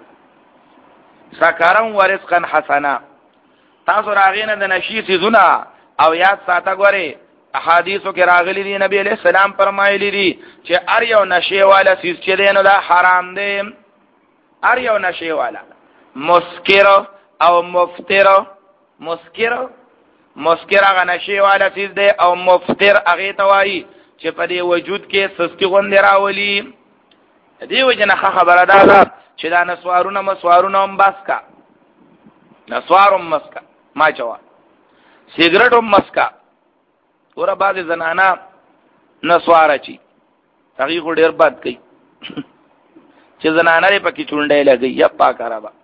سکرم ورزقن حسنا تاسو راغینه د نشی سيزونه او یاد ساته غوري احادیثو کې راغلي دي نبی عليه السلام فرمایلی دي چې ار یو نشي والا سيز چې دینو دا حرام دی ار یو نشي والا مسکر او مفتر مسکر مسکر هغه نشي والا سيز دی او مفتر هغه توای چې په دې وجود کې سستی غوندې راولي دې وجنه خبره ده چې دا نسوارونه مسوارونه هم باسکا نسوارم مسکا ما چوا سیګریټ هم مسکا ور بعض زنانا نسوار چی هغه خو ډیر بد کوي چې زنانا لري پکې چونډې لګي یا پاکارا با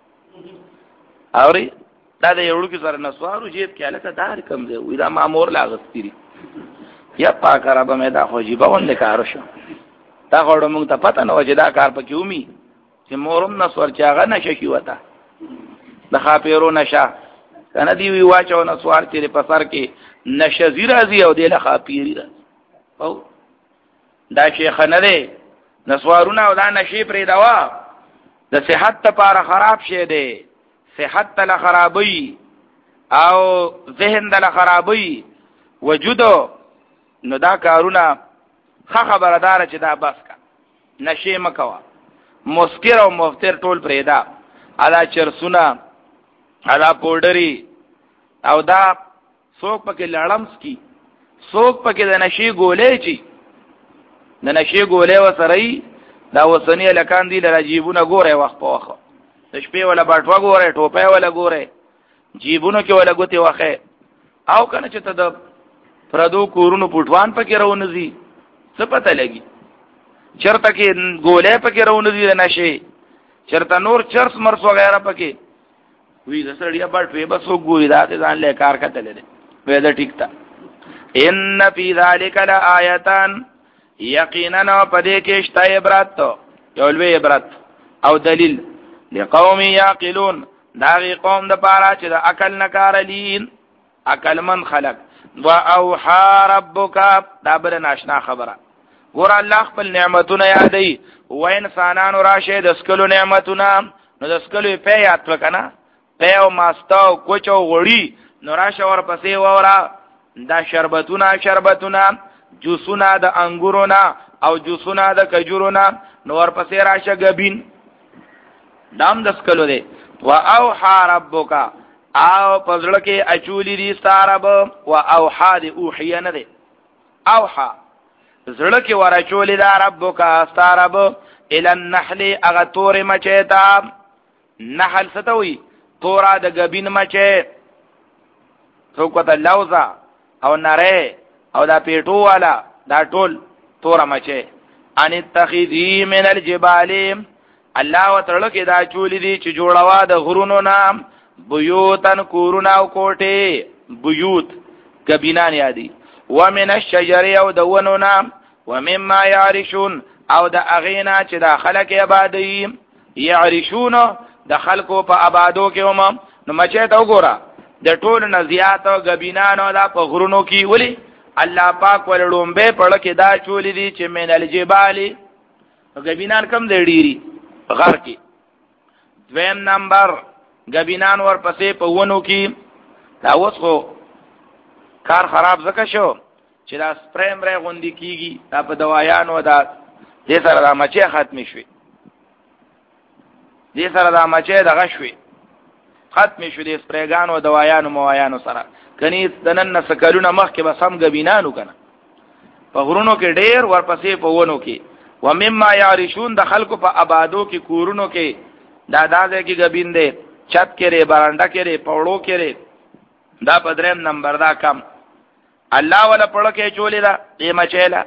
اوري دا د یوړو کې سره نسوارو جیب کې الته دار کم دی وې دا مامور لاغستري یا پاکارا به مې دا خو جیبه ونده کارو شو دا غوړم موږ ته پته نه و چې دا کار پکې ومي چې مورم نسوار چاغه نشه کی وتا د خاپیرو نشه کنه دی وی واچو نسوار چې په سر کې نشه زیرازي او د خاپیری را او دا شیخ نه دی نسوارونه او دا نشي پرې دوا د صحت لپاره خراب شي دی صحت له خرابوي او ذهن له خرابوي وجود نو دا کارونه خه خبردار چې دا بس کا نشي مکوا مسکر او مفتر ټول پرېدا ادا چرسونه ادا پودری او دا څوک پکې لړمس کی څوک پکې د نشي ګولې چی د نشي ګولې وسري دا وسنی لکان دی لراجیبونه ګوره وخت په وخت د شپې ولا باټوا ګوره ټوپه ولا ګوره جیبونو کې ولا ګوتې واخه او کنه چې ته د پردو کورونو پټوان پکې راونځي څه پته لګي چرته کې ګولې پکې راونځي نشي چرته نور چرس مرس وغیرہ پکې وی د سړیا باټوي بس وګوري دا ځان له کار کتلې وې دا ټیک تا ان فی ذلک لآیتان یقینا پدې کې شته عبرت یو لوی عبرت او دلیل لقوم یعقلون دا قوم د پاره چې د عقل نکارلین عقل من خلق واوحى ربک دا بل ناشنا خبره ګور الله خپل نعمتونه یادې و انسانانو راشه د سکلو نعمتونه نو د سکلو په یاد وکنه په او ماستو کوچو غړی نو راشه ور پسې وورا دا شربتونه شربتونه جوسونه د انګورونه او جوسونه د کجورونه نو ور پسې راشه غبین دام د سکلو دی واوحى ربک او پزړه کې اچولی دي ستارب او اوحا دي اوحیا نه دي اوحا زړه کې ورچولی دا ربک ستارب ال النحل اغه تور مچیتا نحل ستوي تورا د غبین مچه څوک ته لوزا او نره او دا پیټو والا دا ټول تورا مچه ان تخذی من الجبال الله وتعالى کې دا چولی دي چې جوړوا د غرونو نام بیوتن کورونا او کوټه بیوت گبینان یادی ومن الشجر او دونونا ومما یعرشون او د اغینا چې د خلق عبادی یعرشون د خلقو په آبادو کې هم نو مچې ته وګوره د ټول نه زیات غبینانو دا په غرونو کې ولي الله پاک ولړم به پړ کې دا چولې دي چې من الجبال غبینان کم دی ډیری غر کې دویم نمبر غبینان ور پسې په ونو کې دا اوس خو کار خراب زکه شو چې دا سپریم رې غوندي کیږي دا په دوايانو دا دې سره دا مچې ختم شوي دې سره دا مچې دغه شوي ختم شو دې سپریګانو دوايانو موایانو سره کني دنن سکلونه مخ کې بس هم غبینانو کنه په غرونو کې ډېر ورپسې په ونو کې ومما یعرشون د خلکو په آبادو کې کورونو کې دا دازه کې غبین دې چت کې ری برانډه کې ری پوړو کې ری دا په دریم نمبر دا کم الله ولا پړ کې چولې دا دې مچېلا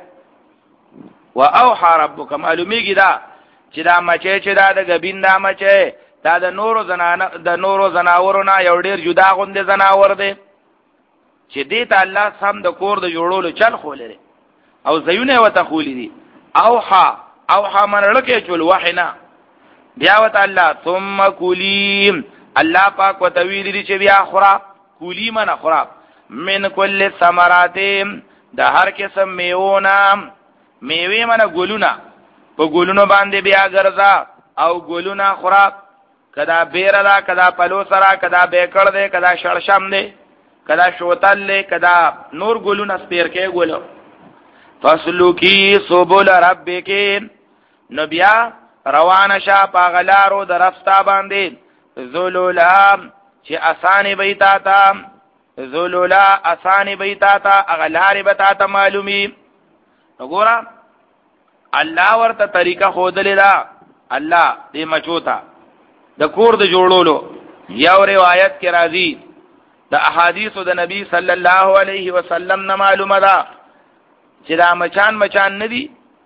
واوحى ربک معلومیږي دا چې دا مچې چې دا د غبین دا مچې دا د نورو زنانه د نورو زناورونو یو ډیر جدا غوندې زناور دی چې دې ته الله سم د کور د جوړولو چل خولې او زيونه وته خولې دي اوحى اوحى من لکه چول وحنا بیا وته الله ثم کلیم الله پاک وتویل دي چې بیا خورا کولی من خورا من کل ثمرات د هر قسم میوونه میوه من ګلونه په ګلونو باندې بیا ګرځا او ګلونه خورا کدا بیر دا کدا پلو سرا کدا بیکړ دے کدا شړشم دے کدا شوتل لے کدا نور ګلونه سپیر کې ګلو فصلو کی سبول ربک نبیا روان شا پاغلارو درفتا باندې ذلولا چې اسانی بیتا تا ذلولا اسانی بیتا تا اغلار بتا تا معلومی وګورا الله ورته طریقه خودلې دا الله دې مچوتا د کور د جوړولو یو روایت کې راځي د احادیث د نبی صلی الله علیه وسلم نه معلومه ده چې دا مچان مچان ندي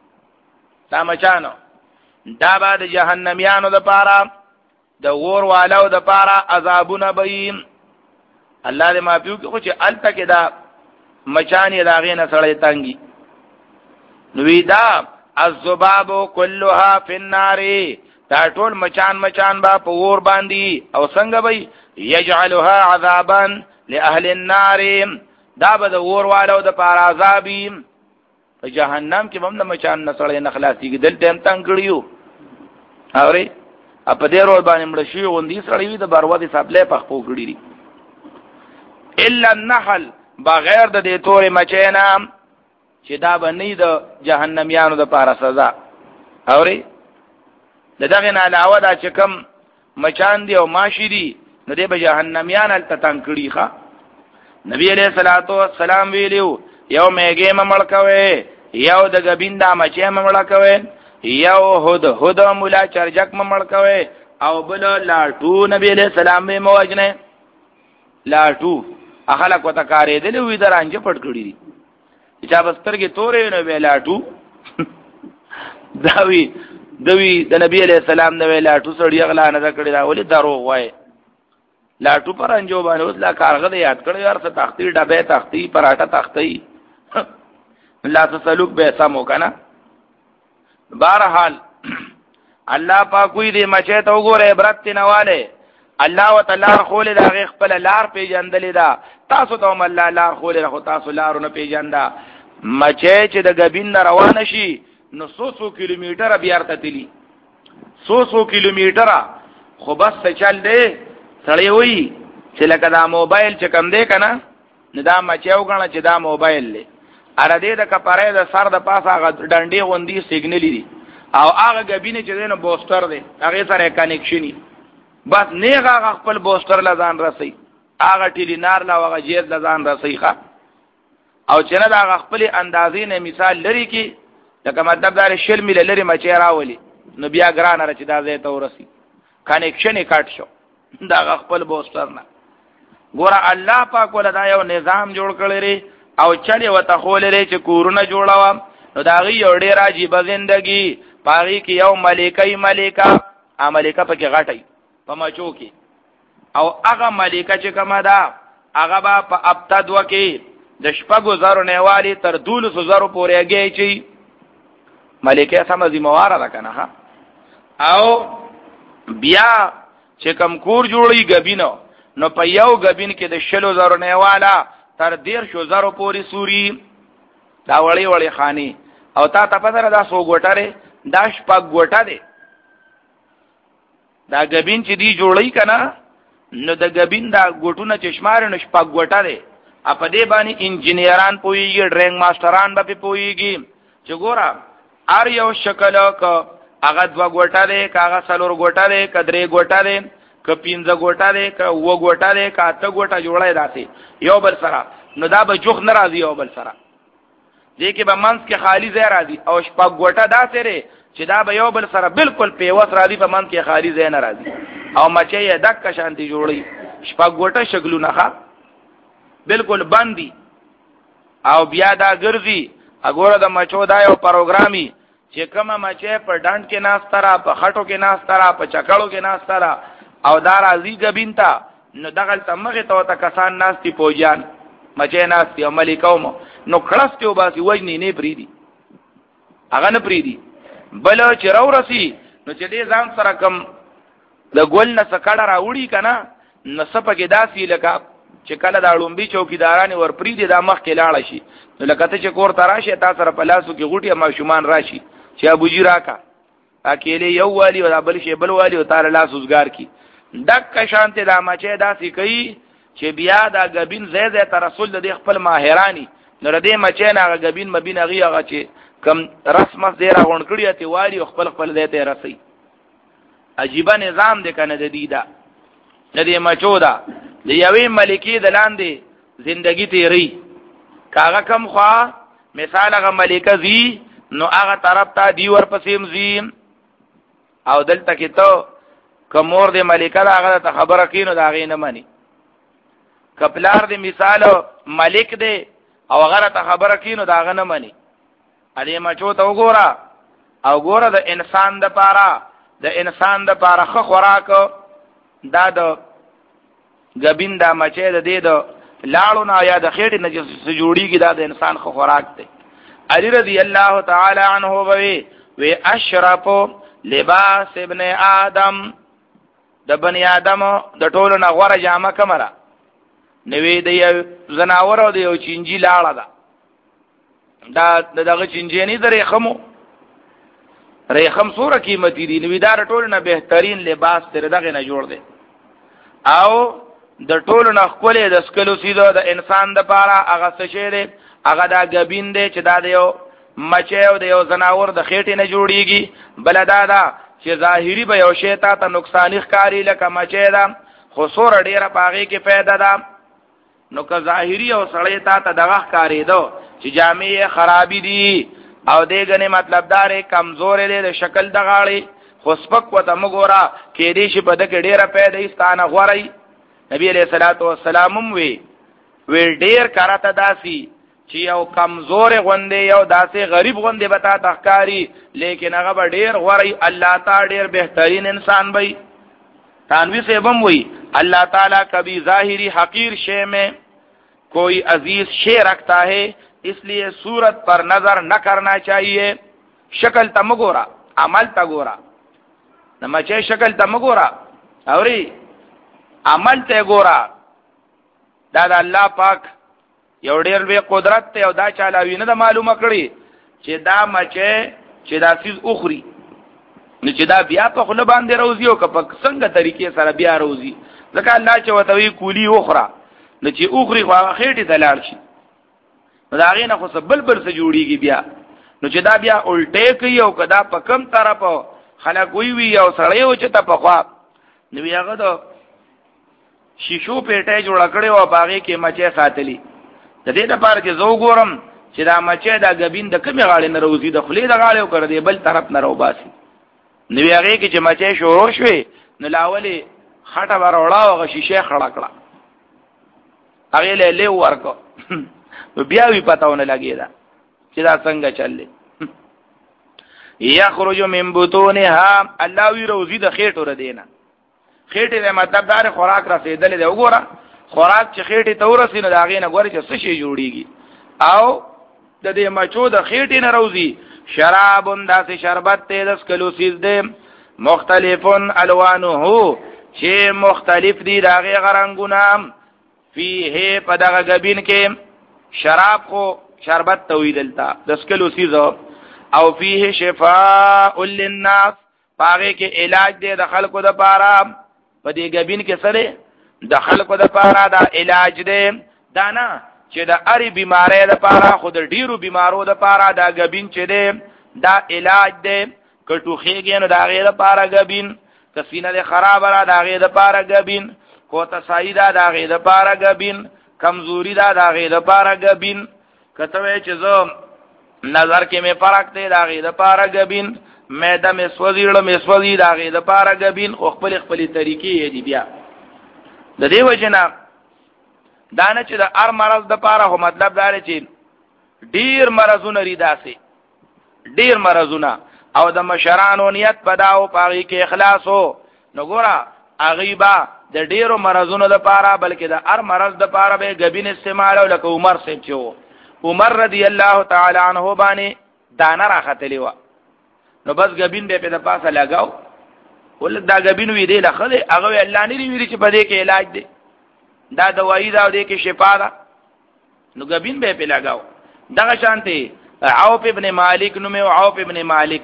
دا مچانو دا بعد جهنميانو د پاره د ور والو د پاره عذابونه بیم الله دې معفو کې خو چې الته کې دا مچان یې داغې نه سړې تنګي نو دا الذباب كلها في النار دا ټول مچان مچان با په ور باندې او څنګه به یجعلها عذابا لاهل النار دا به د ور والو د پاره عذابي په جهنم کې هم د مچان نسړې نخلاصي دل ټیم تنګ کړیو اوري په دې ور باندې مړ شي غوندي سړې وي د بارودي سپلې په خپو کړی دي الا النحل بغیر د دې تورې مچینا چې دا باندې د جهنميانو د پاره سزا اوري دغه نه علاوه دا چې کم مچان دی او ماشي دی نو دې به جهنميان ال تنګ کړي ښا نبی عليه الصلاه والسلام ویلو یو میګه ممړکوي یو د غبیندا مچې ممړکوي یو هود هود مولا چرجک ممړکوي او بل لاټو نبی عليه السلام می موجنه لاټو اخلاق وتکارې دې وې درانځ پټ کړی دي چې بسترګې تورې نو به لاټو داوی دوی د نبی علیہ السلام د لاټو سړی غلا نه کړی دا ولې دروغ وای لاټو پر انجو باندې اوس لا کارغه د یاد کړی یار څه تختی ډبه تختی پراټه تختی الله تسلوک به سمو کنه بهرحال الله پاک وی دې مچې ته وګوره عبرت نواله الله وتعالى خول دا غ خپل لار پیجندل دا تاسو ته هم الله لار خول راخو تاسو لارونه پیجندا مچې چې د غبین روان شي نو سو سو کیلومتره بیارته تلی سو سو کیلومتره خو بس چل دی سړی وی چې لکه دا موبایل چې کم دی کنه نو دا مچیو غنه چې دا موبایل له اره دې د کپاره د سر د پاسه غ ډنډي غوندي سیګنل دي او هغه غبینه چې دینه بوستر دی هغه سره کنیکشنی بس نیغه هغه خپل بوستر لزان رسي هغه ټیلینار لا هغه جیز لزان رسي ښا او چې نه دا خپل اندازې نه مثال لري کې لکه مطلب دا شل میل لري مچې راولي نو بیا ګران را چې دا زه ته ورسي کنیکشن یې کټ شو دا خپل بوستر نه ګوره الله پاک ولدا یو نظام جوړ کړی او چلی وته خولې چې کورونه جوړاوه نو دا غي یو ډیر عجیب ژوندۍ پاغي کې یو ملکای ملکا ا ملکا پکې غټي په مچو کې او هغه ملکا چې کومه ده هغه با په ابتد وکي د شپږو زرو نیوالی تر دولسو زرو پورې اگې چي ملکه سم ذمہوار ده کنه. او بیا چې کم کور جوړي غبینو نو په یو غبین کې د شلو زرو نیوالا تر دیر شو زرو پورې سوري دا وړي وړي خاني او تا ته پته دا سو ګوټره دا شپږ ګوټه ده دا غبین چې دی جوړي کنه نو د غبین دا ګوټونه چشمار نو شپږ ګوټه ده اپ دې باندې انجینیران پويږي ډرینګ ماستران به پويږي چې ګورا ار یو شکل ک هغه دوا ګوټه ده کاغه سلور ګوټه ده کدرې ګوټه ده ک پینځه ګوټه ده ک و ګوټه ده کا ته ګوټه جوړای داسي یو بل سره نو دا به جوخ ناراضي یو بل سره دې کې به منځ کې خالی ځای راځي او شپږ ګوټه داسې لري چې دا به یو بل سره بالکل پیوس راځي په منځ کې خالی ځای نه راځي او مچې یې دک شانتي جوړي شپږ ګوټه شګلونه ښه بالکل باندې او بیا دا ګرځي وګوره د مچو دا یو پروګرامي چې کومه مچې په ډانډ کې ناستره په خټو کې ناستره په چکړو کې ناستره او دا راځي غبین ته نو دغه تمغه ته تا کسان ناستي پوجان مچې ناستي او ملکوم نو خلاص ته وباسي وجنی نه پریدي هغه نه پریدي بل چې راو رسی نو چې دې ځان سره کم د ګول نه سکړه راوړي کنه نو سپکه داسي لکه چې کله دا لومبي چوکیداران ور پریدي دا مخ کې لاړ شي نو لکه ته چې کور ته راشي تا سره په لاسو کې غوټي ما شومان راشي چې ابو جی راکا اکیله یو والی او بل شی بل والی او تعالی لاس وزګار کی دک شانته دا مچې داسي کوي چې بیا دا غبین زید تر رسول د خپل ماهرانی نو ردی مچې نه غبین مبین هغه هغه چې کم رسمه زیرا غون کړی ته والی خپل خپل دیته رسي عجیب نظام دې کنه د دیدا د دې مچو دا د یوې ملکی د لاندې زندگی تیری کاغه کم خوا مثال هغه ملکه زی نو هغه طرف ته دی ور پسیم زی او دلته کې ته کومور د ملکه هغه ته خبره کینو دا غي نه مانی کپلار د مثال ملک دی او هغه ته خبره کینو دا غ نه مانی علي مچو ته وګوره او ګوره د انسان د پاره د انسان د پاره خو خوراک دا د غبین دا مچې د دې د لاړو نه یا د خېټې نه چې جوړیږي دا د انسان خو خوراک دی. علی رضی الله تعالی عنہ وی وی اشرف لباس ابن آدم د بنی آدم د ټولو نه غوړه جامه کمره نوې د زناور او د یو چینجی لاړه ده دا دغه چینجی نه درې خمو ریخم سوره قیمتي دي نوې دا ټولو نه بهترین لباس تر دغه نه جوړ دی او د ټولو نه خپلې د سکلو سیدو د انسان د پاره هغه څه شی دی هغه دا غبین دی چې دا د یو مچې او د یو زناور د خېټې نه جوړیږي بل دا دا چې ظاهری به یو شی ته نقصان ښکاری لکه مچې دا خو سور ډیره پاغي کې پیدا ده نو که ظاهری او سړی ته دغه ښکاری دو چې جامې خرابې دي او دغه مطلب دار کمزور دی د شکل د غاړي خو سپک وته مګورا کې دې شي په دغه ډیره پیدا استانه غوړی نبی علیہ الصلوۃ والسلام وی وی ډیر کارته داسي چې یو کمزور غوندې یو داسې غریب غوندې بتا تخکاری لیکن هغه ډیر غوړی الله تعالی ډیر بهترین انسان وي تانوی سے بم وی اللہ تعالی کبھی ظاہری حقیر شے میں کوئی عزیز شے رکھتا ہے اس لیے صورت پر نظر نہ کرنا چاہیے شکل تا مگورا عمل تا گورا نمچے شکل تا مگورا اوری عمل ته ګورا دا د الله پاک یو ډېر لوی قدرت ته او دا چاله وینه د معلومه کړی چې دا مچه چې دا سیز اخري نو چې دا بیا په خله باندې روزي او په څنګه طریقې سره بیا روزي ځکه الله چې وتوي کولی اخرى نو چې اخري خو خېټه ته لاړ شي نو دا غینه خو بل بل څه جوړیږي بیا نو چې دا بیا الټه کوي او کدا په کم طرف خلک وی وی او سړی او چې ته په خوا نو هغه د شیشو پیټه جوړ کړي او باغې کې مچې ساتلی د دې لپاره چې زو ګورم چې دا مچې دا غبین د کمی غاړې نه روزي د خلی د غاړې او کړ دې بل طرف نه رو باسي نو هغه کې چې مچې شروع شوي نو لاولې خټه وروړه او شیشه خړه کړه هغه له له ورکو نو بیا وی پتاونه لګی دا چې دا څنګه چلې یخرج من بطونها الله وی روزي د خېټو ر دینه خېټه د مطلب دار خوراک رسیدلې دی وګوره خوراک چې خېټه تورسي نه داغې نه غوري چې څه شي جوړيږي او د دې مچو د خېټې نه روزي شرابون داسې شربت ته د سکلو سیز دې مختلفن الوانه چې مختلف دي داغه غرنګونه فيه په دغه غبین کې شراب خو شربت تویدلتا د سکلو سیز او فيه شفاء للناس پاره کې علاج دی د خلکو د پاره په دې غبین کې سره د خلکو د پاره دا علاج دی دانا چې د اړې بیماری د پاره خود ډیرو بیمارو د پاره دا غبین چې دی دا علاج دی کټوخیږي نو دا غیر لپاره غبین کسینه له خراب را دا غیر لپاره غبین کوته سایدا دا غیر لپاره غبین کمزوری دا دا غیر لپاره غبین کته چې زو نظر کې می فرق دی دا غیر لپاره غبین میده می سوزیړه می سوزی دا غیر لپاره غبین خو خپل خپل طریقې دی بیا د دې وجنه دانه چې د ار مرض د پاره هو مطلب دا لري چې ډیر مرزونه ریداسي ډیر مرزونه او د مشرانو نیت پداو پاغي کې اخلاص هو نو ګورا اغيبا د ډیرو مرزونو د پاره بلکې د ار مرض د پاره به غبین استعمال او لکه عمر سیم چو عمر رضی الله تعالی عنہ باندې دانه راختلی و نو بس غبین به په د پاسه لگاو ول دا غبین وی دی لخه هغه الله نه ویری چې په دې کې علاج دی دا دوايي دا دې کې شفا ده نو غبین به په لگاو دغه شانتي عوف ابن مالک نو مې عوف ابن مالک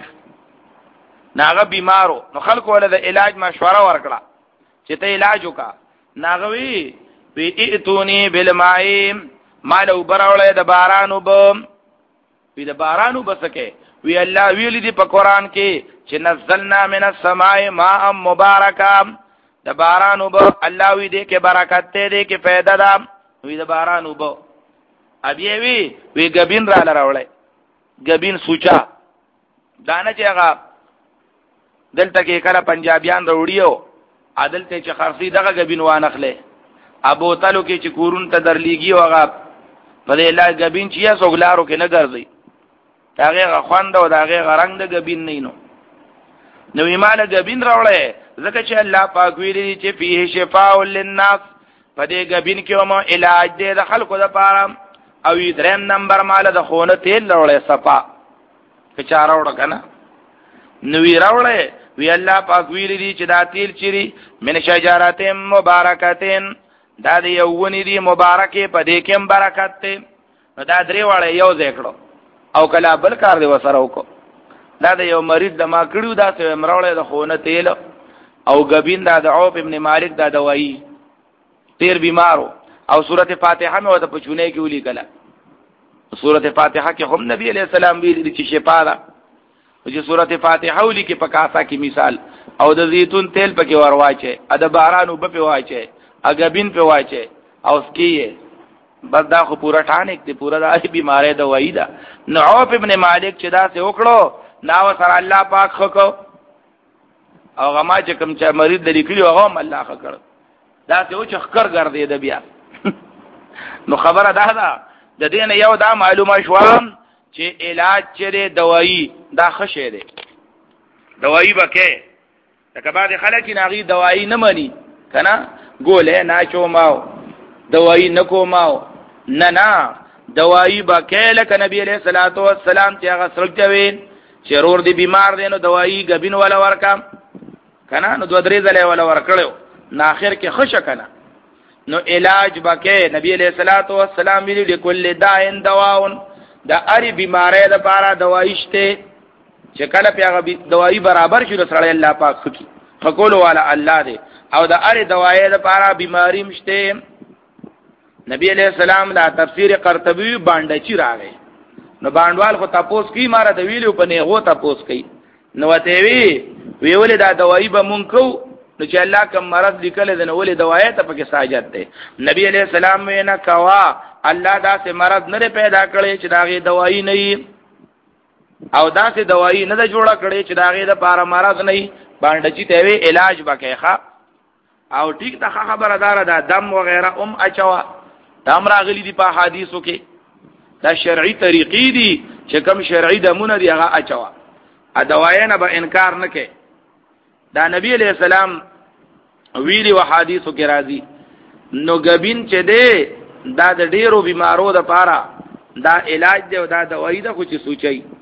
ناغه بیمارو نو خلکو ول د علاج مشوره ورکړه چې ته علاج وکا ناغوي وی ائتونی بالماء مالو براولې د بارانو به وی د بارانو بسکه وی الله ویل دی په قران کې چې نزلنا من السماء ماء مبارکا د بارانو به الله وی دی کې برکت ته دی کې پیدا ده وی د بارانو به ابي وی وی غبین را لراولې غبین سوچا دانه چې هغه دلته کې کله پنجابیان وروړیو عادل ته چې خرسي دغه غبین وانخله ابو تعالی کې چې کورون ته درلېږي هغه په دې لا غبین چې یا سوګلارو کې نه ګرځي هغه خوند او هغه رنگ د غبین نه نو نو ایمان غبین راولې ځکه چې الله پاک ویلي چې فيه شفاء للناس په دې غبین کې مو علاج دی د خلکو لپاره او دریم نمبر مال د خونه تیل راولې صفا که چا راوړ کنه نو وی راولې وی الله پاک ویلي چې دا تیل چيري من شجرات مبارکتين دا دی یوونی دی مبارکه په دې کې برکت ته نو دا درې واړه یو ذکرو او کله بل کار دی وسره وکړو دا د یو مریض د ما کړیو دا څه مراولې د خونه تیل او غبین دا د عوف ابن مالک دا دوايي تیر بیمارو او سورته فاتحه مې وته پچونه کې ولي کله سورته فاتحه کې هم نبی عليه السلام ویلي چې شفا ده چې سورته فاتحه ولي کې پکاسا کې مثال او د زیتون تیل پکې ورواچي ا د بارانو په واچي اګبین په واچي او سکیه بس دا خو پورا ټانک دی پورا د بیماری دوايي ده نو عوف ابن مالک چې دا څه وکړو ناو سره الله پاک خکو او غما چې کوم چې مریض د لیکلو هغه الله خکړ دا څه و چې خکر ګرځي د بیا نو خبره ده ده د دین یو دا معلومه شو چې علاج چې دوايي دا خشه ده دوايي بکې لکه بعد خلک ناغي دوايي نه مانی کنه ګوله نه چوماو دوايي نکو ماو نه نه دوايي بکې لکه نبی عليه الصلاه والسلام چې هغه سرګوي چرور دی بیمار دی نو دوايي غبین ولا ورکا کنه نو دو درې ځله ولا ورکړو نو اخر کې خوش کنه نو علاج بکې نبی عليه الصلاه والسلام ویلي لكل داء دواء دا اری بیماری لپاره دوايي شته چې کله پیغه دوايي برابر شي رسول الله پاک خکی فقول والا الله دی او دا اری دوايي لپاره بیماری مشته نبی علیہ السلام لا تفسیر قرطبی باندې چی راغی نو باندوال خو تاسو کی ماره د ویلو په نه غو تاسو کی نو وته وی ویول دا دوايي به مونږ کو نو چې الله کوم مرض لیکل د نو ولې دوايي ته پکې ساجت ده نبی علیہ السلام وینا کوا الله دا سه مرض نه پیدا کړي چې داغه دوايي نه او دا سه دوايي نه جوړه کړي چې داغه د پاره مرض نه باندې چې ته وی علاج وکړي او ټیک ته خبره دار ده دم وغیرہ ام اچوا دام راغلی دی په حدیثو کې دا شرعي طریقې دي چې کوم شرعي دمونه دی هغه اچوا ا دوايانه به انکار نه کوي دا نبی علیہ السلام ویلی و حدیثو کې راځي نو غبین چې دی دا د ډیرو بیمارو د پاره دا علاج دی او دا دوايي ده خو چې سوچي